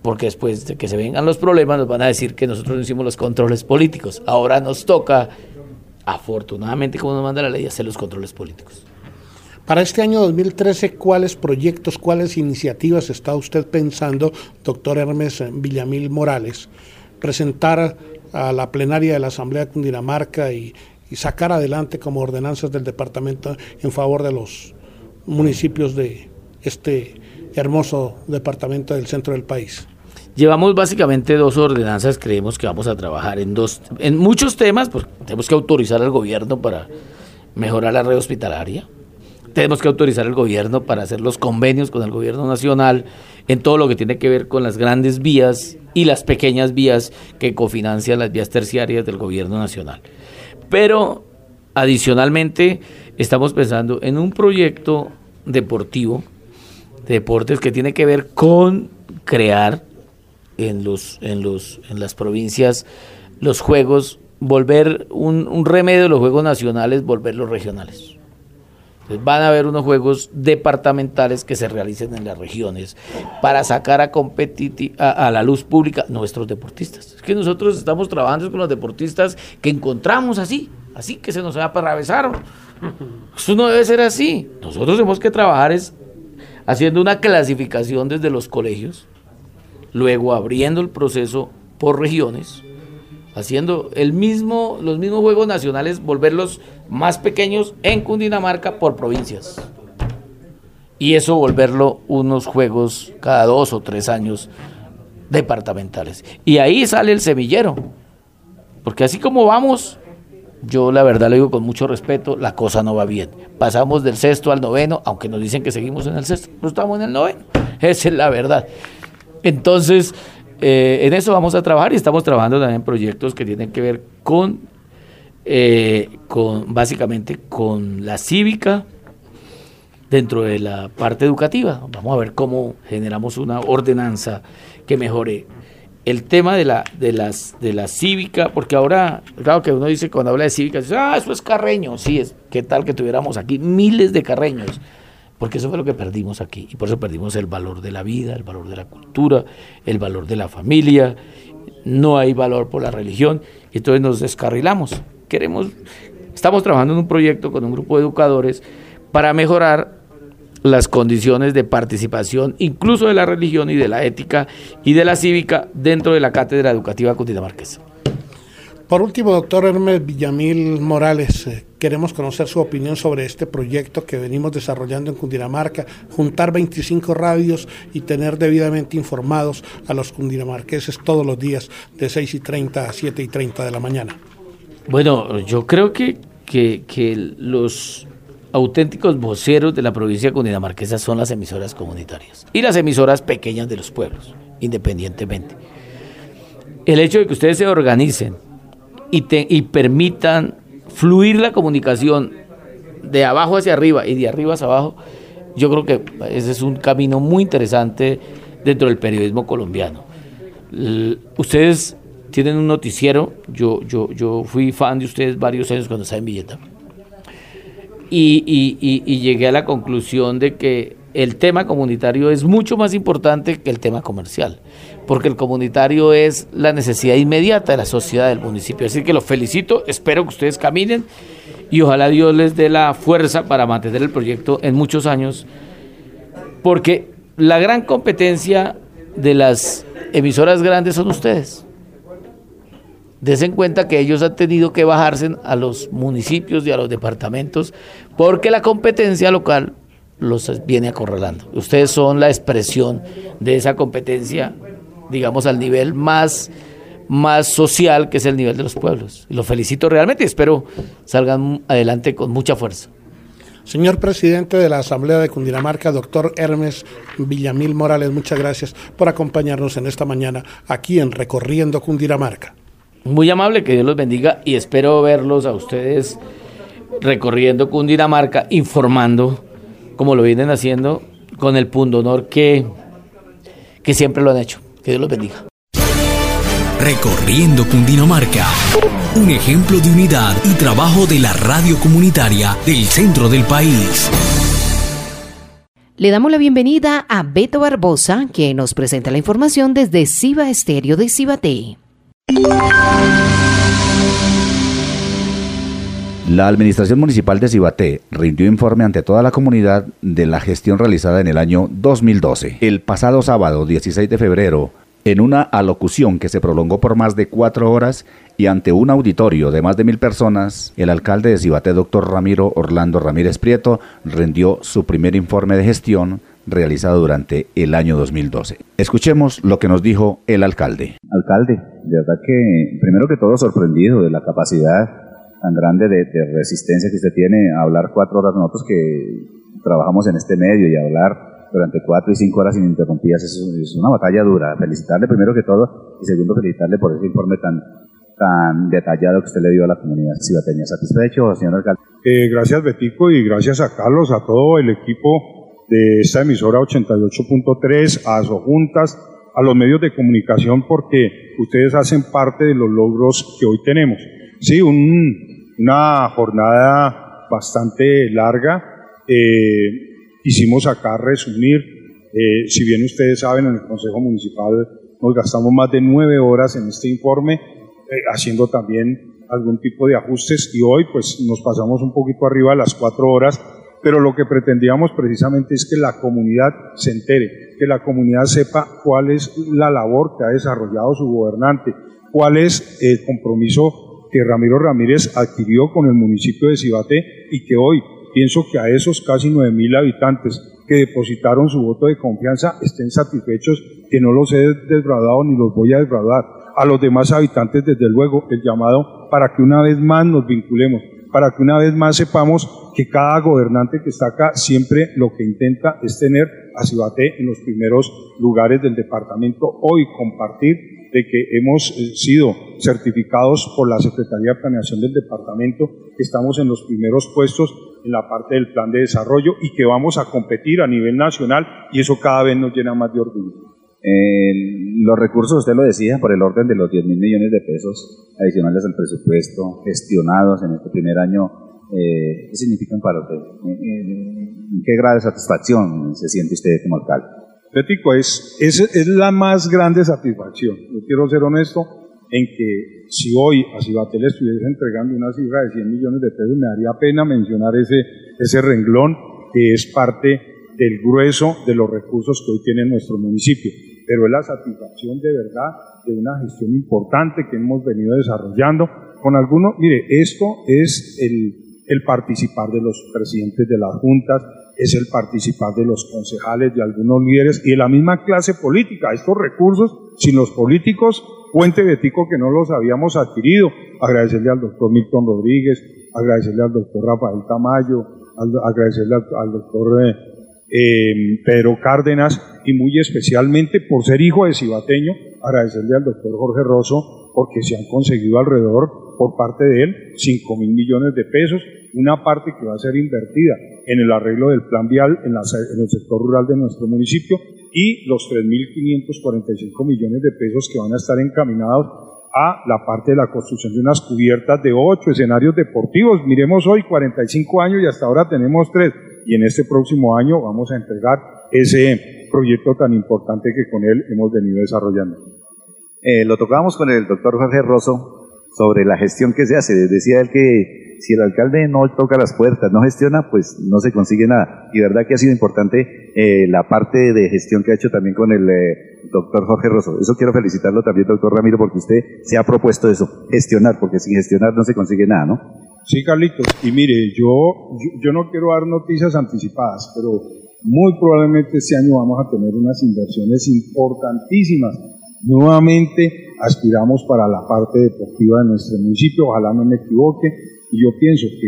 porque después de que se vengan los problemas nos van a decir que nosotros no hicimos los controles políticos. Ahora nos toca, afortunadamente, como nos manda la ley, hacer los controles políticos. Para este año dos mil trece, ¿cuáles proyectos, cuáles iniciativas está usted pensando, doctor Hermes Villamil Morales, presentar a la plenaria de la Asamblea de Cundinamarca y, y sacar adelante como ordenanzas del departamento en favor de los municipios de este hermoso departamento del centro del país? Llevamos básicamente dos ordenanzas, creemos que vamos a trabajar en dos, en muchos temas, porque tenemos que autorizar al gobierno para mejorar la red hospitalaria. Tenemos que autorizar al gobierno para hacer los convenios con el gobierno nacional en todo lo que tiene que ver con las grandes vías y las pequeñas vías que cofinancian las vías terciarias del gobierno nacional. Pero adicionalmente estamos pensando en un proyecto deportivo, de deportes, que tiene que ver con crear en los en los en las provincias los juegos, volver un, un remedio de los juegos nacionales, volverlos regionales. Entonces van a haber unos juegos departamentales que se realicen en las regiones para sacar a, competiti- a, a la luz pública nuestros deportistas. Es que nosotros estamos trabajando con los deportistas que encontramos así, así que se nos atravesaron. Eso no debe ser así. Nosotros tenemos que trabajar es haciendo una clasificación desde los colegios, luego abriendo el proceso por regiones, haciendo el mismo, los mismos juegos nacionales, volverlos más pequeños en Cundinamarca por provincias. Y eso volverlo unos juegos cada dos o tres años departamentales. Y ahí sale el semillero. Porque así como vamos, yo la verdad lo digo con mucho respeto, la cosa no va bien. Pasamos del sexto al noveno, aunque nos dicen que seguimos en el sexto, pero estamos en el noveno. Esa es la verdad. Entonces, Eh, en eso vamos a trabajar, y estamos trabajando también en proyectos que tienen que ver con, eh, con básicamente con la cívica dentro de la parte educativa. Vamos a ver cómo generamos una ordenanza que mejore el tema de la de las de la cívica, porque ahora, claro que uno dice, cuando habla de cívica, dice, ah, eso es carreño. Sí, es, ¿qué tal que tuviéramos aquí miles de carreños? Porque eso fue lo que perdimos aquí, y por eso perdimos el valor de la vida, el valor de la cultura, el valor de la familia. No hay valor por la religión, y entonces nos descarrilamos. Queremos, estamos trabajando en un proyecto con un grupo de educadores para mejorar las condiciones de participación, incluso de la religión y de la ética y de la cívica, dentro de la cátedra educativa cundinamarquesa. Por último, doctor Hermes Villamil Morales, eh, queremos conocer su opinión sobre este proyecto que venimos desarrollando en Cundinamarca, juntar veinticinco radios y tener debidamente informados a los cundinamarqueses todos los días de seis y treinta a siete y treinta de la mañana. Bueno, yo creo que, que, que los auténticos voceros de la provincia cundinamarquesa son las emisoras comunitarias y las emisoras pequeñas de los pueblos, independientemente. El hecho de que ustedes se organicen y, te, y permitan fluir la comunicación de abajo hacia arriba y de arriba hacia abajo, yo creo que ese es un camino muy interesante dentro del periodismo colombiano. L- ustedes tienen un noticiero, yo, yo, yo fui fan de ustedes varios años cuando estaba en Villeta, y, y, y, y llegué a la conclusión de que el tema comunitario es mucho más importante que el tema comercial, porque el comunitario es la necesidad inmediata de la sociedad del municipio. Así que los felicito, espero que ustedes caminen y ojalá Dios les dé la fuerza para mantener el proyecto en muchos años, porque la gran competencia de las emisoras grandes son ustedes. Desen cuenta que ellos han tenido que bajarse a los municipios y a los departamentos porque la competencia local los viene acorralando. Ustedes son la expresión de esa competencia, digamos, al nivel más, más social, que es el nivel de los pueblos. Y los felicito realmente y espero salgan adelante con mucha fuerza. Señor presidente de la Asamblea de Cundinamarca, doctor Hermes Villamil Morales, muchas gracias por acompañarnos en esta mañana aquí en Recorriendo Cundinamarca. Muy amable, que Dios los bendiga y espero verlos a ustedes recorriendo Cundinamarca, informando como lo vienen haciendo, con el pundonor que, que siempre lo han hecho. Que Dios los bendiga. Recorriendo Cundinamarca, un ejemplo de unidad y trabajo de la radio comunitaria del centro del país. Le damos la bienvenida a Beto Barbosa, que nos presenta la información desde Ciba Estéreo de Cibaté. La Administración Municipal de Cibaté rindió informe ante toda la comunidad de la gestión realizada en el año dos mil doce. El pasado sábado dieciséis de febrero, en una alocución que se prolongó por más de cuatro horas y ante un auditorio de más de mil personas, el alcalde de Cibaté, doctor Ramiro Orlando Ramírez Prieto, rindió su primer informe de gestión realizado durante el año dos mil doce. Escuchemos lo que nos dijo el alcalde. Alcalde, de verdad que primero que todo sorprendido de la capacidad tan grande de, de resistencia que usted tiene a hablar cuatro horas. Nosotros que trabajamos en este medio y hablar durante cuatro y cinco horas ininterrumpidas es, es una batalla dura. Felicitarle primero que todo y segundo felicitarle por ese informe tan tan detallado que usted le dio a la comunidad cibateña. ¿Satisfecho, señor alcalde? Eh, gracias, Betico, y gracias a Carlos, a todo el equipo de esta emisora ochenta y ocho punto tres, a Sojuntas, a los medios de comunicación, porque ustedes hacen parte de los logros que hoy tenemos. Sí, un, una jornada bastante larga. Eh, quisimos acá resumir, eh, si bien ustedes saben, en el Consejo Municipal nos gastamos más de nueve horas en este informe, eh, haciendo también algún tipo de ajustes, y hoy pues nos pasamos un poquito arriba a las cuatro horas, pero lo que pretendíamos precisamente es que la comunidad se entere, que la comunidad sepa cuál es la labor que ha desarrollado su gobernante, cuál es el compromiso que Ramiro Ramírez adquirió con el municipio de Cibaté, y que hoy pienso que a esos casi nueve mil habitantes que depositaron su voto de confianza estén satisfechos, que no los he desbradado ni los voy a desbradar. A los demás habitantes, desde luego, el llamado para que una vez más nos vinculemos, para que una vez más sepamos que cada gobernante que está acá siempre lo que intenta es tener a Cibaté en los primeros lugares del departamento. Hoy compartir de que hemos sido certificados por la Secretaría de Planeación del departamento, que estamos en los primeros puestos en la parte del plan de desarrollo y que vamos a competir a nivel nacional, y eso cada vez nos llena más de orgullo. Eh, los recursos, usted lo decía, por el orden de los diez mil millones de pesos adicionales al presupuesto gestionados en este primer año, eh, ¿qué significan para usted? ¿En qué grado de satisfacción se siente usted como alcalde? Bético, es, es, es la más grande satisfacción. Yo quiero ser honesto en que si hoy a Cibaté le estuviese entregando una cifra de cien millones de pesos, me daría pena mencionar ese, ese renglón que es parte del grueso de los recursos que hoy tiene nuestro municipio. Pero es la satisfacción de verdad de una gestión importante que hemos venido desarrollando con algunos. Mire, esto es el, el participar de los presidentes de las juntas, es el participar de los concejales, de algunos líderes y de la misma clase política. Estos recursos, sin los políticos, cuente Betico que no los habíamos adquirido. Agradecerle al doctor Milton Rodríguez, agradecerle al doctor Rafael Tamayo, al, agradecerle al, al doctor eh, eh, Pedro Cárdenas, y muy especialmente por ser hijo de cibateño, agradecerle al doctor Jorge Rosso, porque se han conseguido alrededor, por parte de él, cinco mil millones de pesos, una parte que va a ser invertida en el arreglo del plan vial en, la, en el sector rural de nuestro municipio, y los tres mil quinientos cuarenta y cinco millones de pesos que van a estar encaminados a la parte de la construcción de unas cubiertas de ocho escenarios deportivos. Miremos hoy, cuarenta y cinco años y hasta ahora tenemos tres, y en este próximo año vamos a entregar ese proyecto tan importante que con él hemos venido desarrollando. Eh, lo tocábamos con el doctor Jorge Rosso sobre la gestión que se hace. Decía él que si el alcalde no toca las puertas, no gestiona, pues no se consigue nada. Y verdad que ha sido importante eh, la parte de gestión que ha hecho también con el eh, doctor Jorge Rosso. Eso quiero felicitarlo también, doctor Ramiro, porque usted se ha propuesto eso, gestionar, porque sin gestionar no se consigue nada, ¿no? Sí, Carlitos. Y mire, yo, yo, yo no quiero dar noticias anticipadas, pero muy probablemente este año vamos a tener unas inversiones importantísimas. Nuevamente aspiramos para la parte deportiva de nuestro municipio, ojalá no me equivoque, y yo pienso que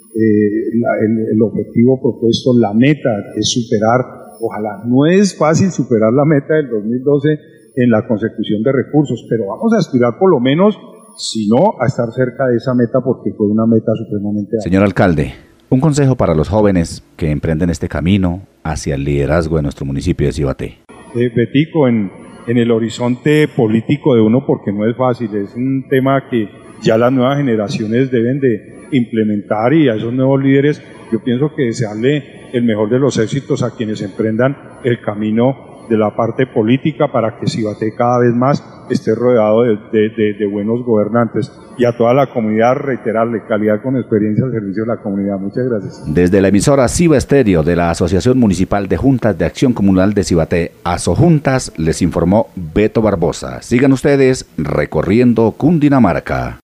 eh, la, el, el objetivo propuesto, la meta es superar, ojalá, no es fácil superar la meta del dos mil doce en la consecución de recursos, pero vamos a aspirar por lo menos, si no, a estar cerca de esa meta, porque fue una meta supremamente alta. Señor alcalde, un consejo para los jóvenes que emprenden este camino hacia el liderazgo de nuestro municipio de Cibaté. Eh, Betico, en en el horizonte político de uno, porque no es fácil, es un tema que ya las nuevas generaciones deben de implementar, y a esos nuevos líderes yo pienso que desearle el mejor de los éxitos a quienes emprendan el camino de la parte política para que Cibaté cada vez más esté rodeado de, de, de, de buenos gobernantes, y a toda la comunidad reiterarle calidad con experiencia al servicio de la comunidad. Muchas gracias. Desde la emisora Ciba Estéreo de la Asociación Municipal de Juntas de Acción Comunal de Cibaté, Asojuntas, les informó Beto Barbosa. Sigan ustedes recorriendo Cundinamarca.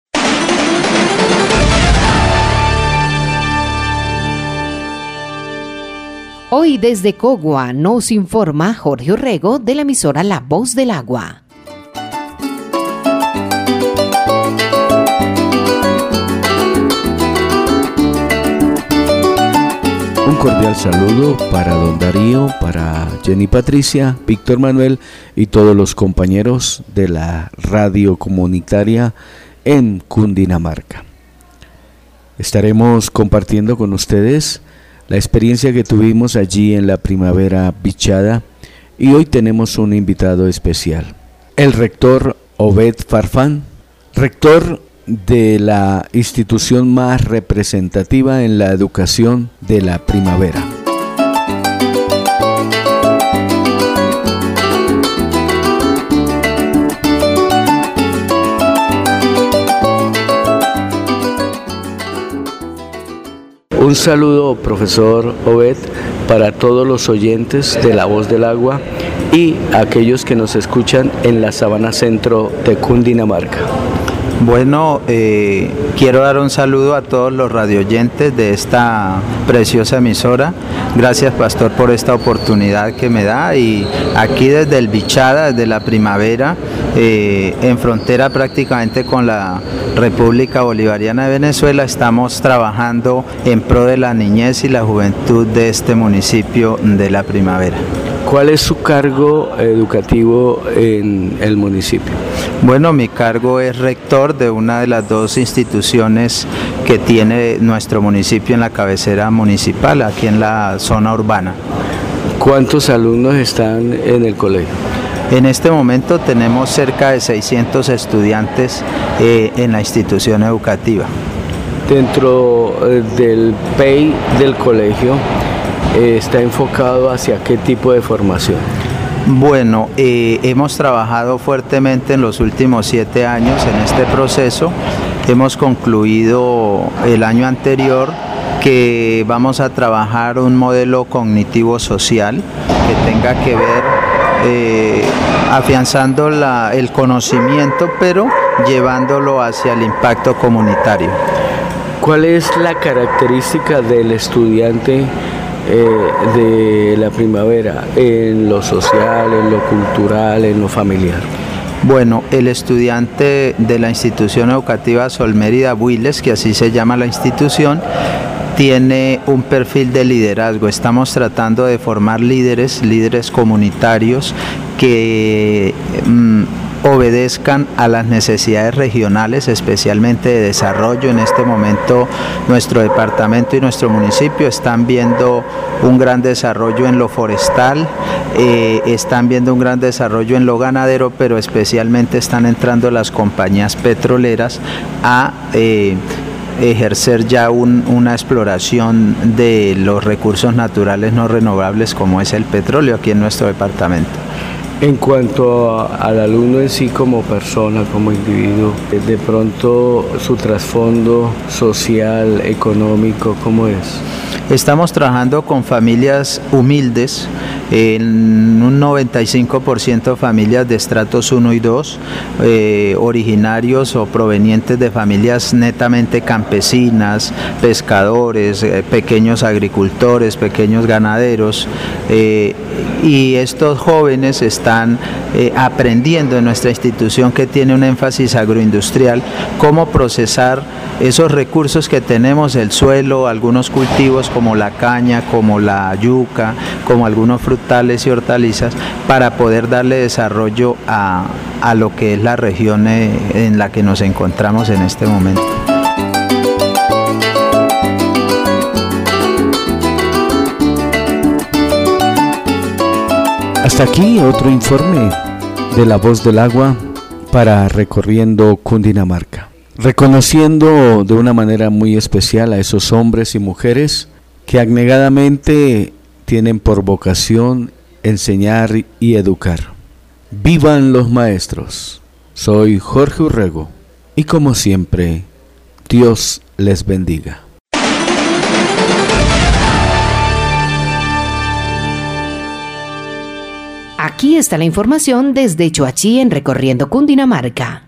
Hoy desde Cogua nos informa Jorge Orrego de la emisora La Voz del Agua. Un cordial saludo para don Darío, para Jenny Patricia, Víctor Manuel y todos los compañeros de la radio comunitaria en Cundinamarca. Estaremos compartiendo con ustedes la experiencia que tuvimos allí en la primavera bichada, y hoy tenemos un invitado especial, el rector Obed Farfán, rector de la institución más representativa en la educación de la primavera. Un saludo, profesor Obed, para todos los oyentes de La Voz del Agua y aquellos que nos escuchan en la Sabana Centro de Cundinamarca. Bueno, eh, quiero dar un saludo a todos los radioyentes de esta preciosa emisora. Gracias, pastor, por esta oportunidad que me da, y aquí desde el Bichada, desde la primavera, eh, en frontera prácticamente con la República Bolivariana de Venezuela, estamos trabajando en pro de la niñez y la juventud de este municipio de la primavera. ¿Cuál es su cargo educativo en el municipio? Bueno, mi cargo es rector de una de las dos instituciones que tiene nuestro municipio en la cabecera municipal, aquí en la zona urbana. ¿Cuántos alumnos están en el colegio? En este momento tenemos cerca de seiscientos estudiantes eh, en la institución educativa. Dentro eh, del P E I del colegio, eh, ¿está enfocado hacia qué tipo de formación? Bueno, eh, hemos trabajado fuertemente en los últimos siete años en este proceso. Hemos concluido el año anterior que vamos a trabajar un modelo cognitivo social que tenga que ver eh, afianzando la, el conocimiento, pero llevándolo hacia el impacto comunitario. ¿Cuál es la característica del estudiante Eh, de la primavera en lo social, en lo cultural, en lo familiar? Bueno, el estudiante de la institución educativa Sol Mérida Builes, que así se llama la institución, tiene un perfil de liderazgo. Estamos tratando de formar líderes, líderes comunitarios que mmm, obedezcan a las necesidades regionales, especialmente de desarrollo. En este momento nuestro departamento y nuestro municipio están viendo un gran desarrollo en lo forestal, eh, están viendo un gran desarrollo en lo ganadero, pero especialmente están entrando las compañías petroleras a eh, ejercer ya un, una exploración de los recursos naturales no renovables como es el petróleo aquí en nuestro departamento. En cuanto a, al alumno en sí como persona, como individuo, de pronto su trasfondo social, económico, ¿cómo es? Estamos trabajando con familias humildes, en un noventa y cinco por ciento familias de estratos uno y dos, eh, originarios o provenientes de familias netamente campesinas, pescadores, eh, pequeños agricultores, pequeños ganaderos, eh, y estos jóvenes están eh, aprendiendo en nuestra institución, que tiene un énfasis agroindustrial, cómo procesar esos recursos que tenemos, el suelo, algunos cultivos como la caña, como la yuca, como algunos frutales y hortalizas, para poder darle desarrollo a, a lo que es la región en la que nos encontramos en este momento. Hasta aquí otro informe de La Voz del Agua para Recorriendo Cundinamarca. Reconociendo de una manera muy especial a esos hombres y mujeres que abnegadamente tienen por vocación enseñar y educar. ¡Vivan los maestros! Soy Jorge Urrego y como siempre, Dios les bendiga. Aquí está la información desde Choachí en Recorriendo Cundinamarca.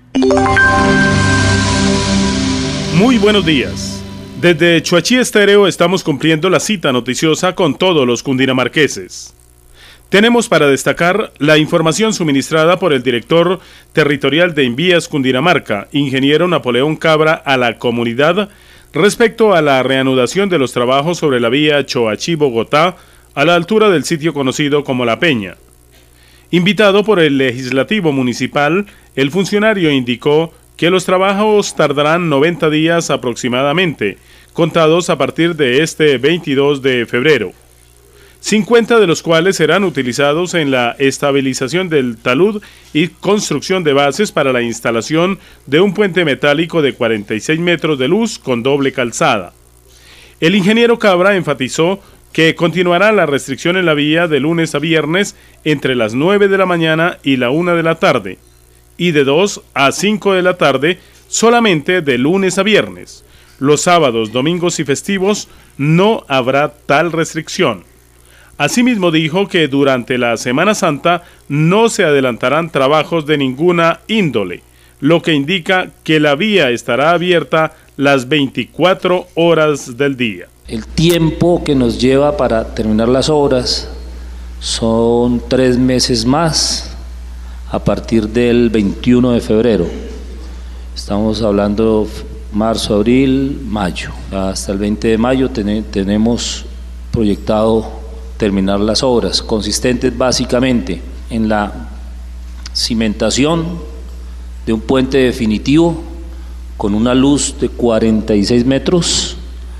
Muy buenos días. Desde Choachí Estéreo estamos cumpliendo la cita noticiosa con todos los cundinamarqueses. Tenemos para destacar la información suministrada por el director territorial de Invías Cundinamarca, ingeniero Napoleón Cabra, a la comunidad respecto a la reanudación de los trabajos sobre la vía Choachí-Bogotá a la altura del sitio conocido como La Peña. Invitado por el legislativo municipal, el funcionario indicó que los trabajos tardarán noventa días aproximadamente, contados a partir de este veintidós de febrero. cincuenta de los cuales serán utilizados en la estabilización del talud y construcción de bases para la instalación de un puente metálico de cuarenta y seis metros de luz con doble calzada. El ingeniero Cabra enfatizó que continuará la restricción en la vía de lunes a viernes entre las nueve de la mañana y la una de la tarde, y de dos a cinco de la tarde solamente de lunes a viernes. Los sábados, domingos y festivos no habrá tal restricción. Asimismo dijo que durante la Semana Santa no se adelantarán trabajos de ninguna índole, lo que indica que la vía estará abierta las veinticuatro horas del día. El tiempo que nos lleva para terminar las obras son tres meses más a partir del veintiuno de febrero. Estamos hablando marzo, abril, mayo. Hasta el veinte de mayo ten- tenemos proyectado terminar las obras, consistentes básicamente en la cimentación de un puente definitivo con una luz de cuarenta y seis metros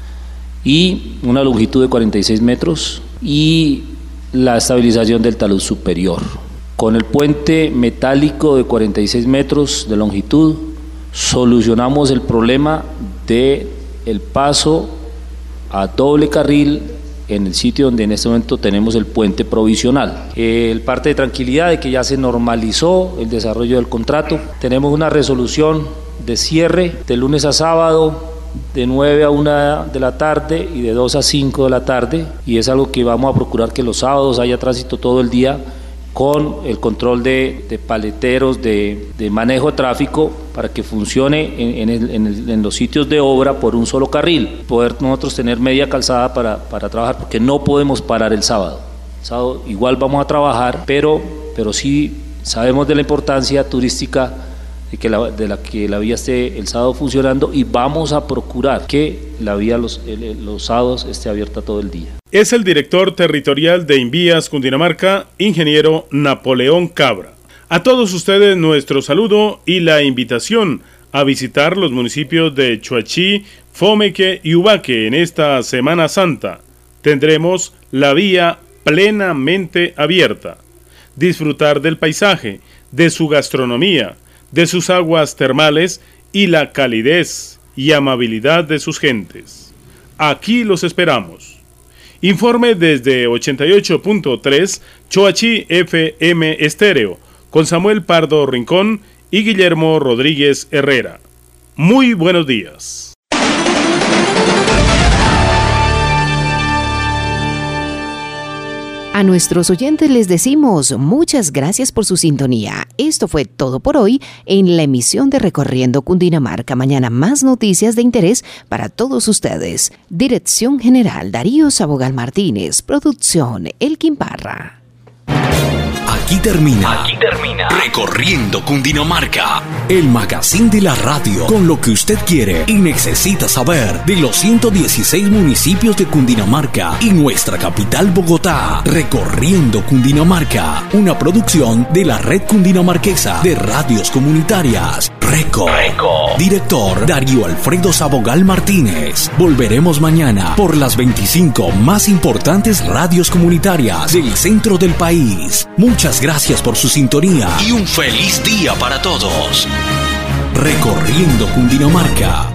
y una longitud de cuarenta y seis metros y la estabilización del talud superior. Con el puente metálico de cuarenta y seis metros de longitud solucionamos el problema de el paso a doble carril en el sitio donde en este momento tenemos el puente provisional. El parte de tranquilidad de que ya se normalizó el desarrollo del contrato. Tenemos una resolución de cierre de lunes a sábado de nueve a una de la tarde y de dos a cinco de la tarde, y es algo que vamos a procurar que los sábados haya tránsito todo el día con el control de, de paleteros, de, de manejo de tráfico para que funcione en, en, el, en, el, en los sitios de obra por un solo carril, poder nosotros tener media calzada para, para trabajar, porque no podemos parar el sábado. El sábado igual vamos a trabajar, pero, pero sí sabemos de la importancia turística de, que la, de la que la vía esté el sábado funcionando, y vamos a procurar que la vía los, el, los sábados esté abierta todo el día. Es el director territorial de Invías Cundinamarca, ingeniero Napoleón Cabra. A todos ustedes nuestro saludo y la invitación a visitar los municipios de Choachí, Fomeque y Ubaque en esta Semana Santa. Tendremos la vía plenamente abierta. Disfrutar del paisaje, de su gastronomía, de sus aguas termales y la calidez y amabilidad de sus gentes. Aquí los esperamos. Informe desde ochenta y ocho punto tres Choachí F M Estéreo con Samuel Pardo Rincón y Guillermo Rodríguez Herrera. Muy buenos días. A nuestros oyentes les decimos muchas gracias por su sintonía. Esto fue todo por hoy en la emisión de Recorriendo Cundinamarca. Mañana más noticias de interés para todos ustedes. Dirección General Darío Sabogal Martínez. Producción Elkin Parra. Aquí termina, Aquí termina Recorriendo Cundinamarca, el magazine de la radio con lo que usted quiere y necesita saber de los ciento dieciséis municipios de Cundinamarca y nuestra capital Bogotá. Recorriendo Cundinamarca, una producción de la Red Cundinamarquesa de Radios Comunitarias. Reco. Reco. Director Darío Alfredo Sabogal Martínez. Volveremos mañana por las veinticinco más importantes radios comunitarias del centro del país. Muchas gracias por su sintonía y un feliz día para todos. Recorriendo Cundinamarca.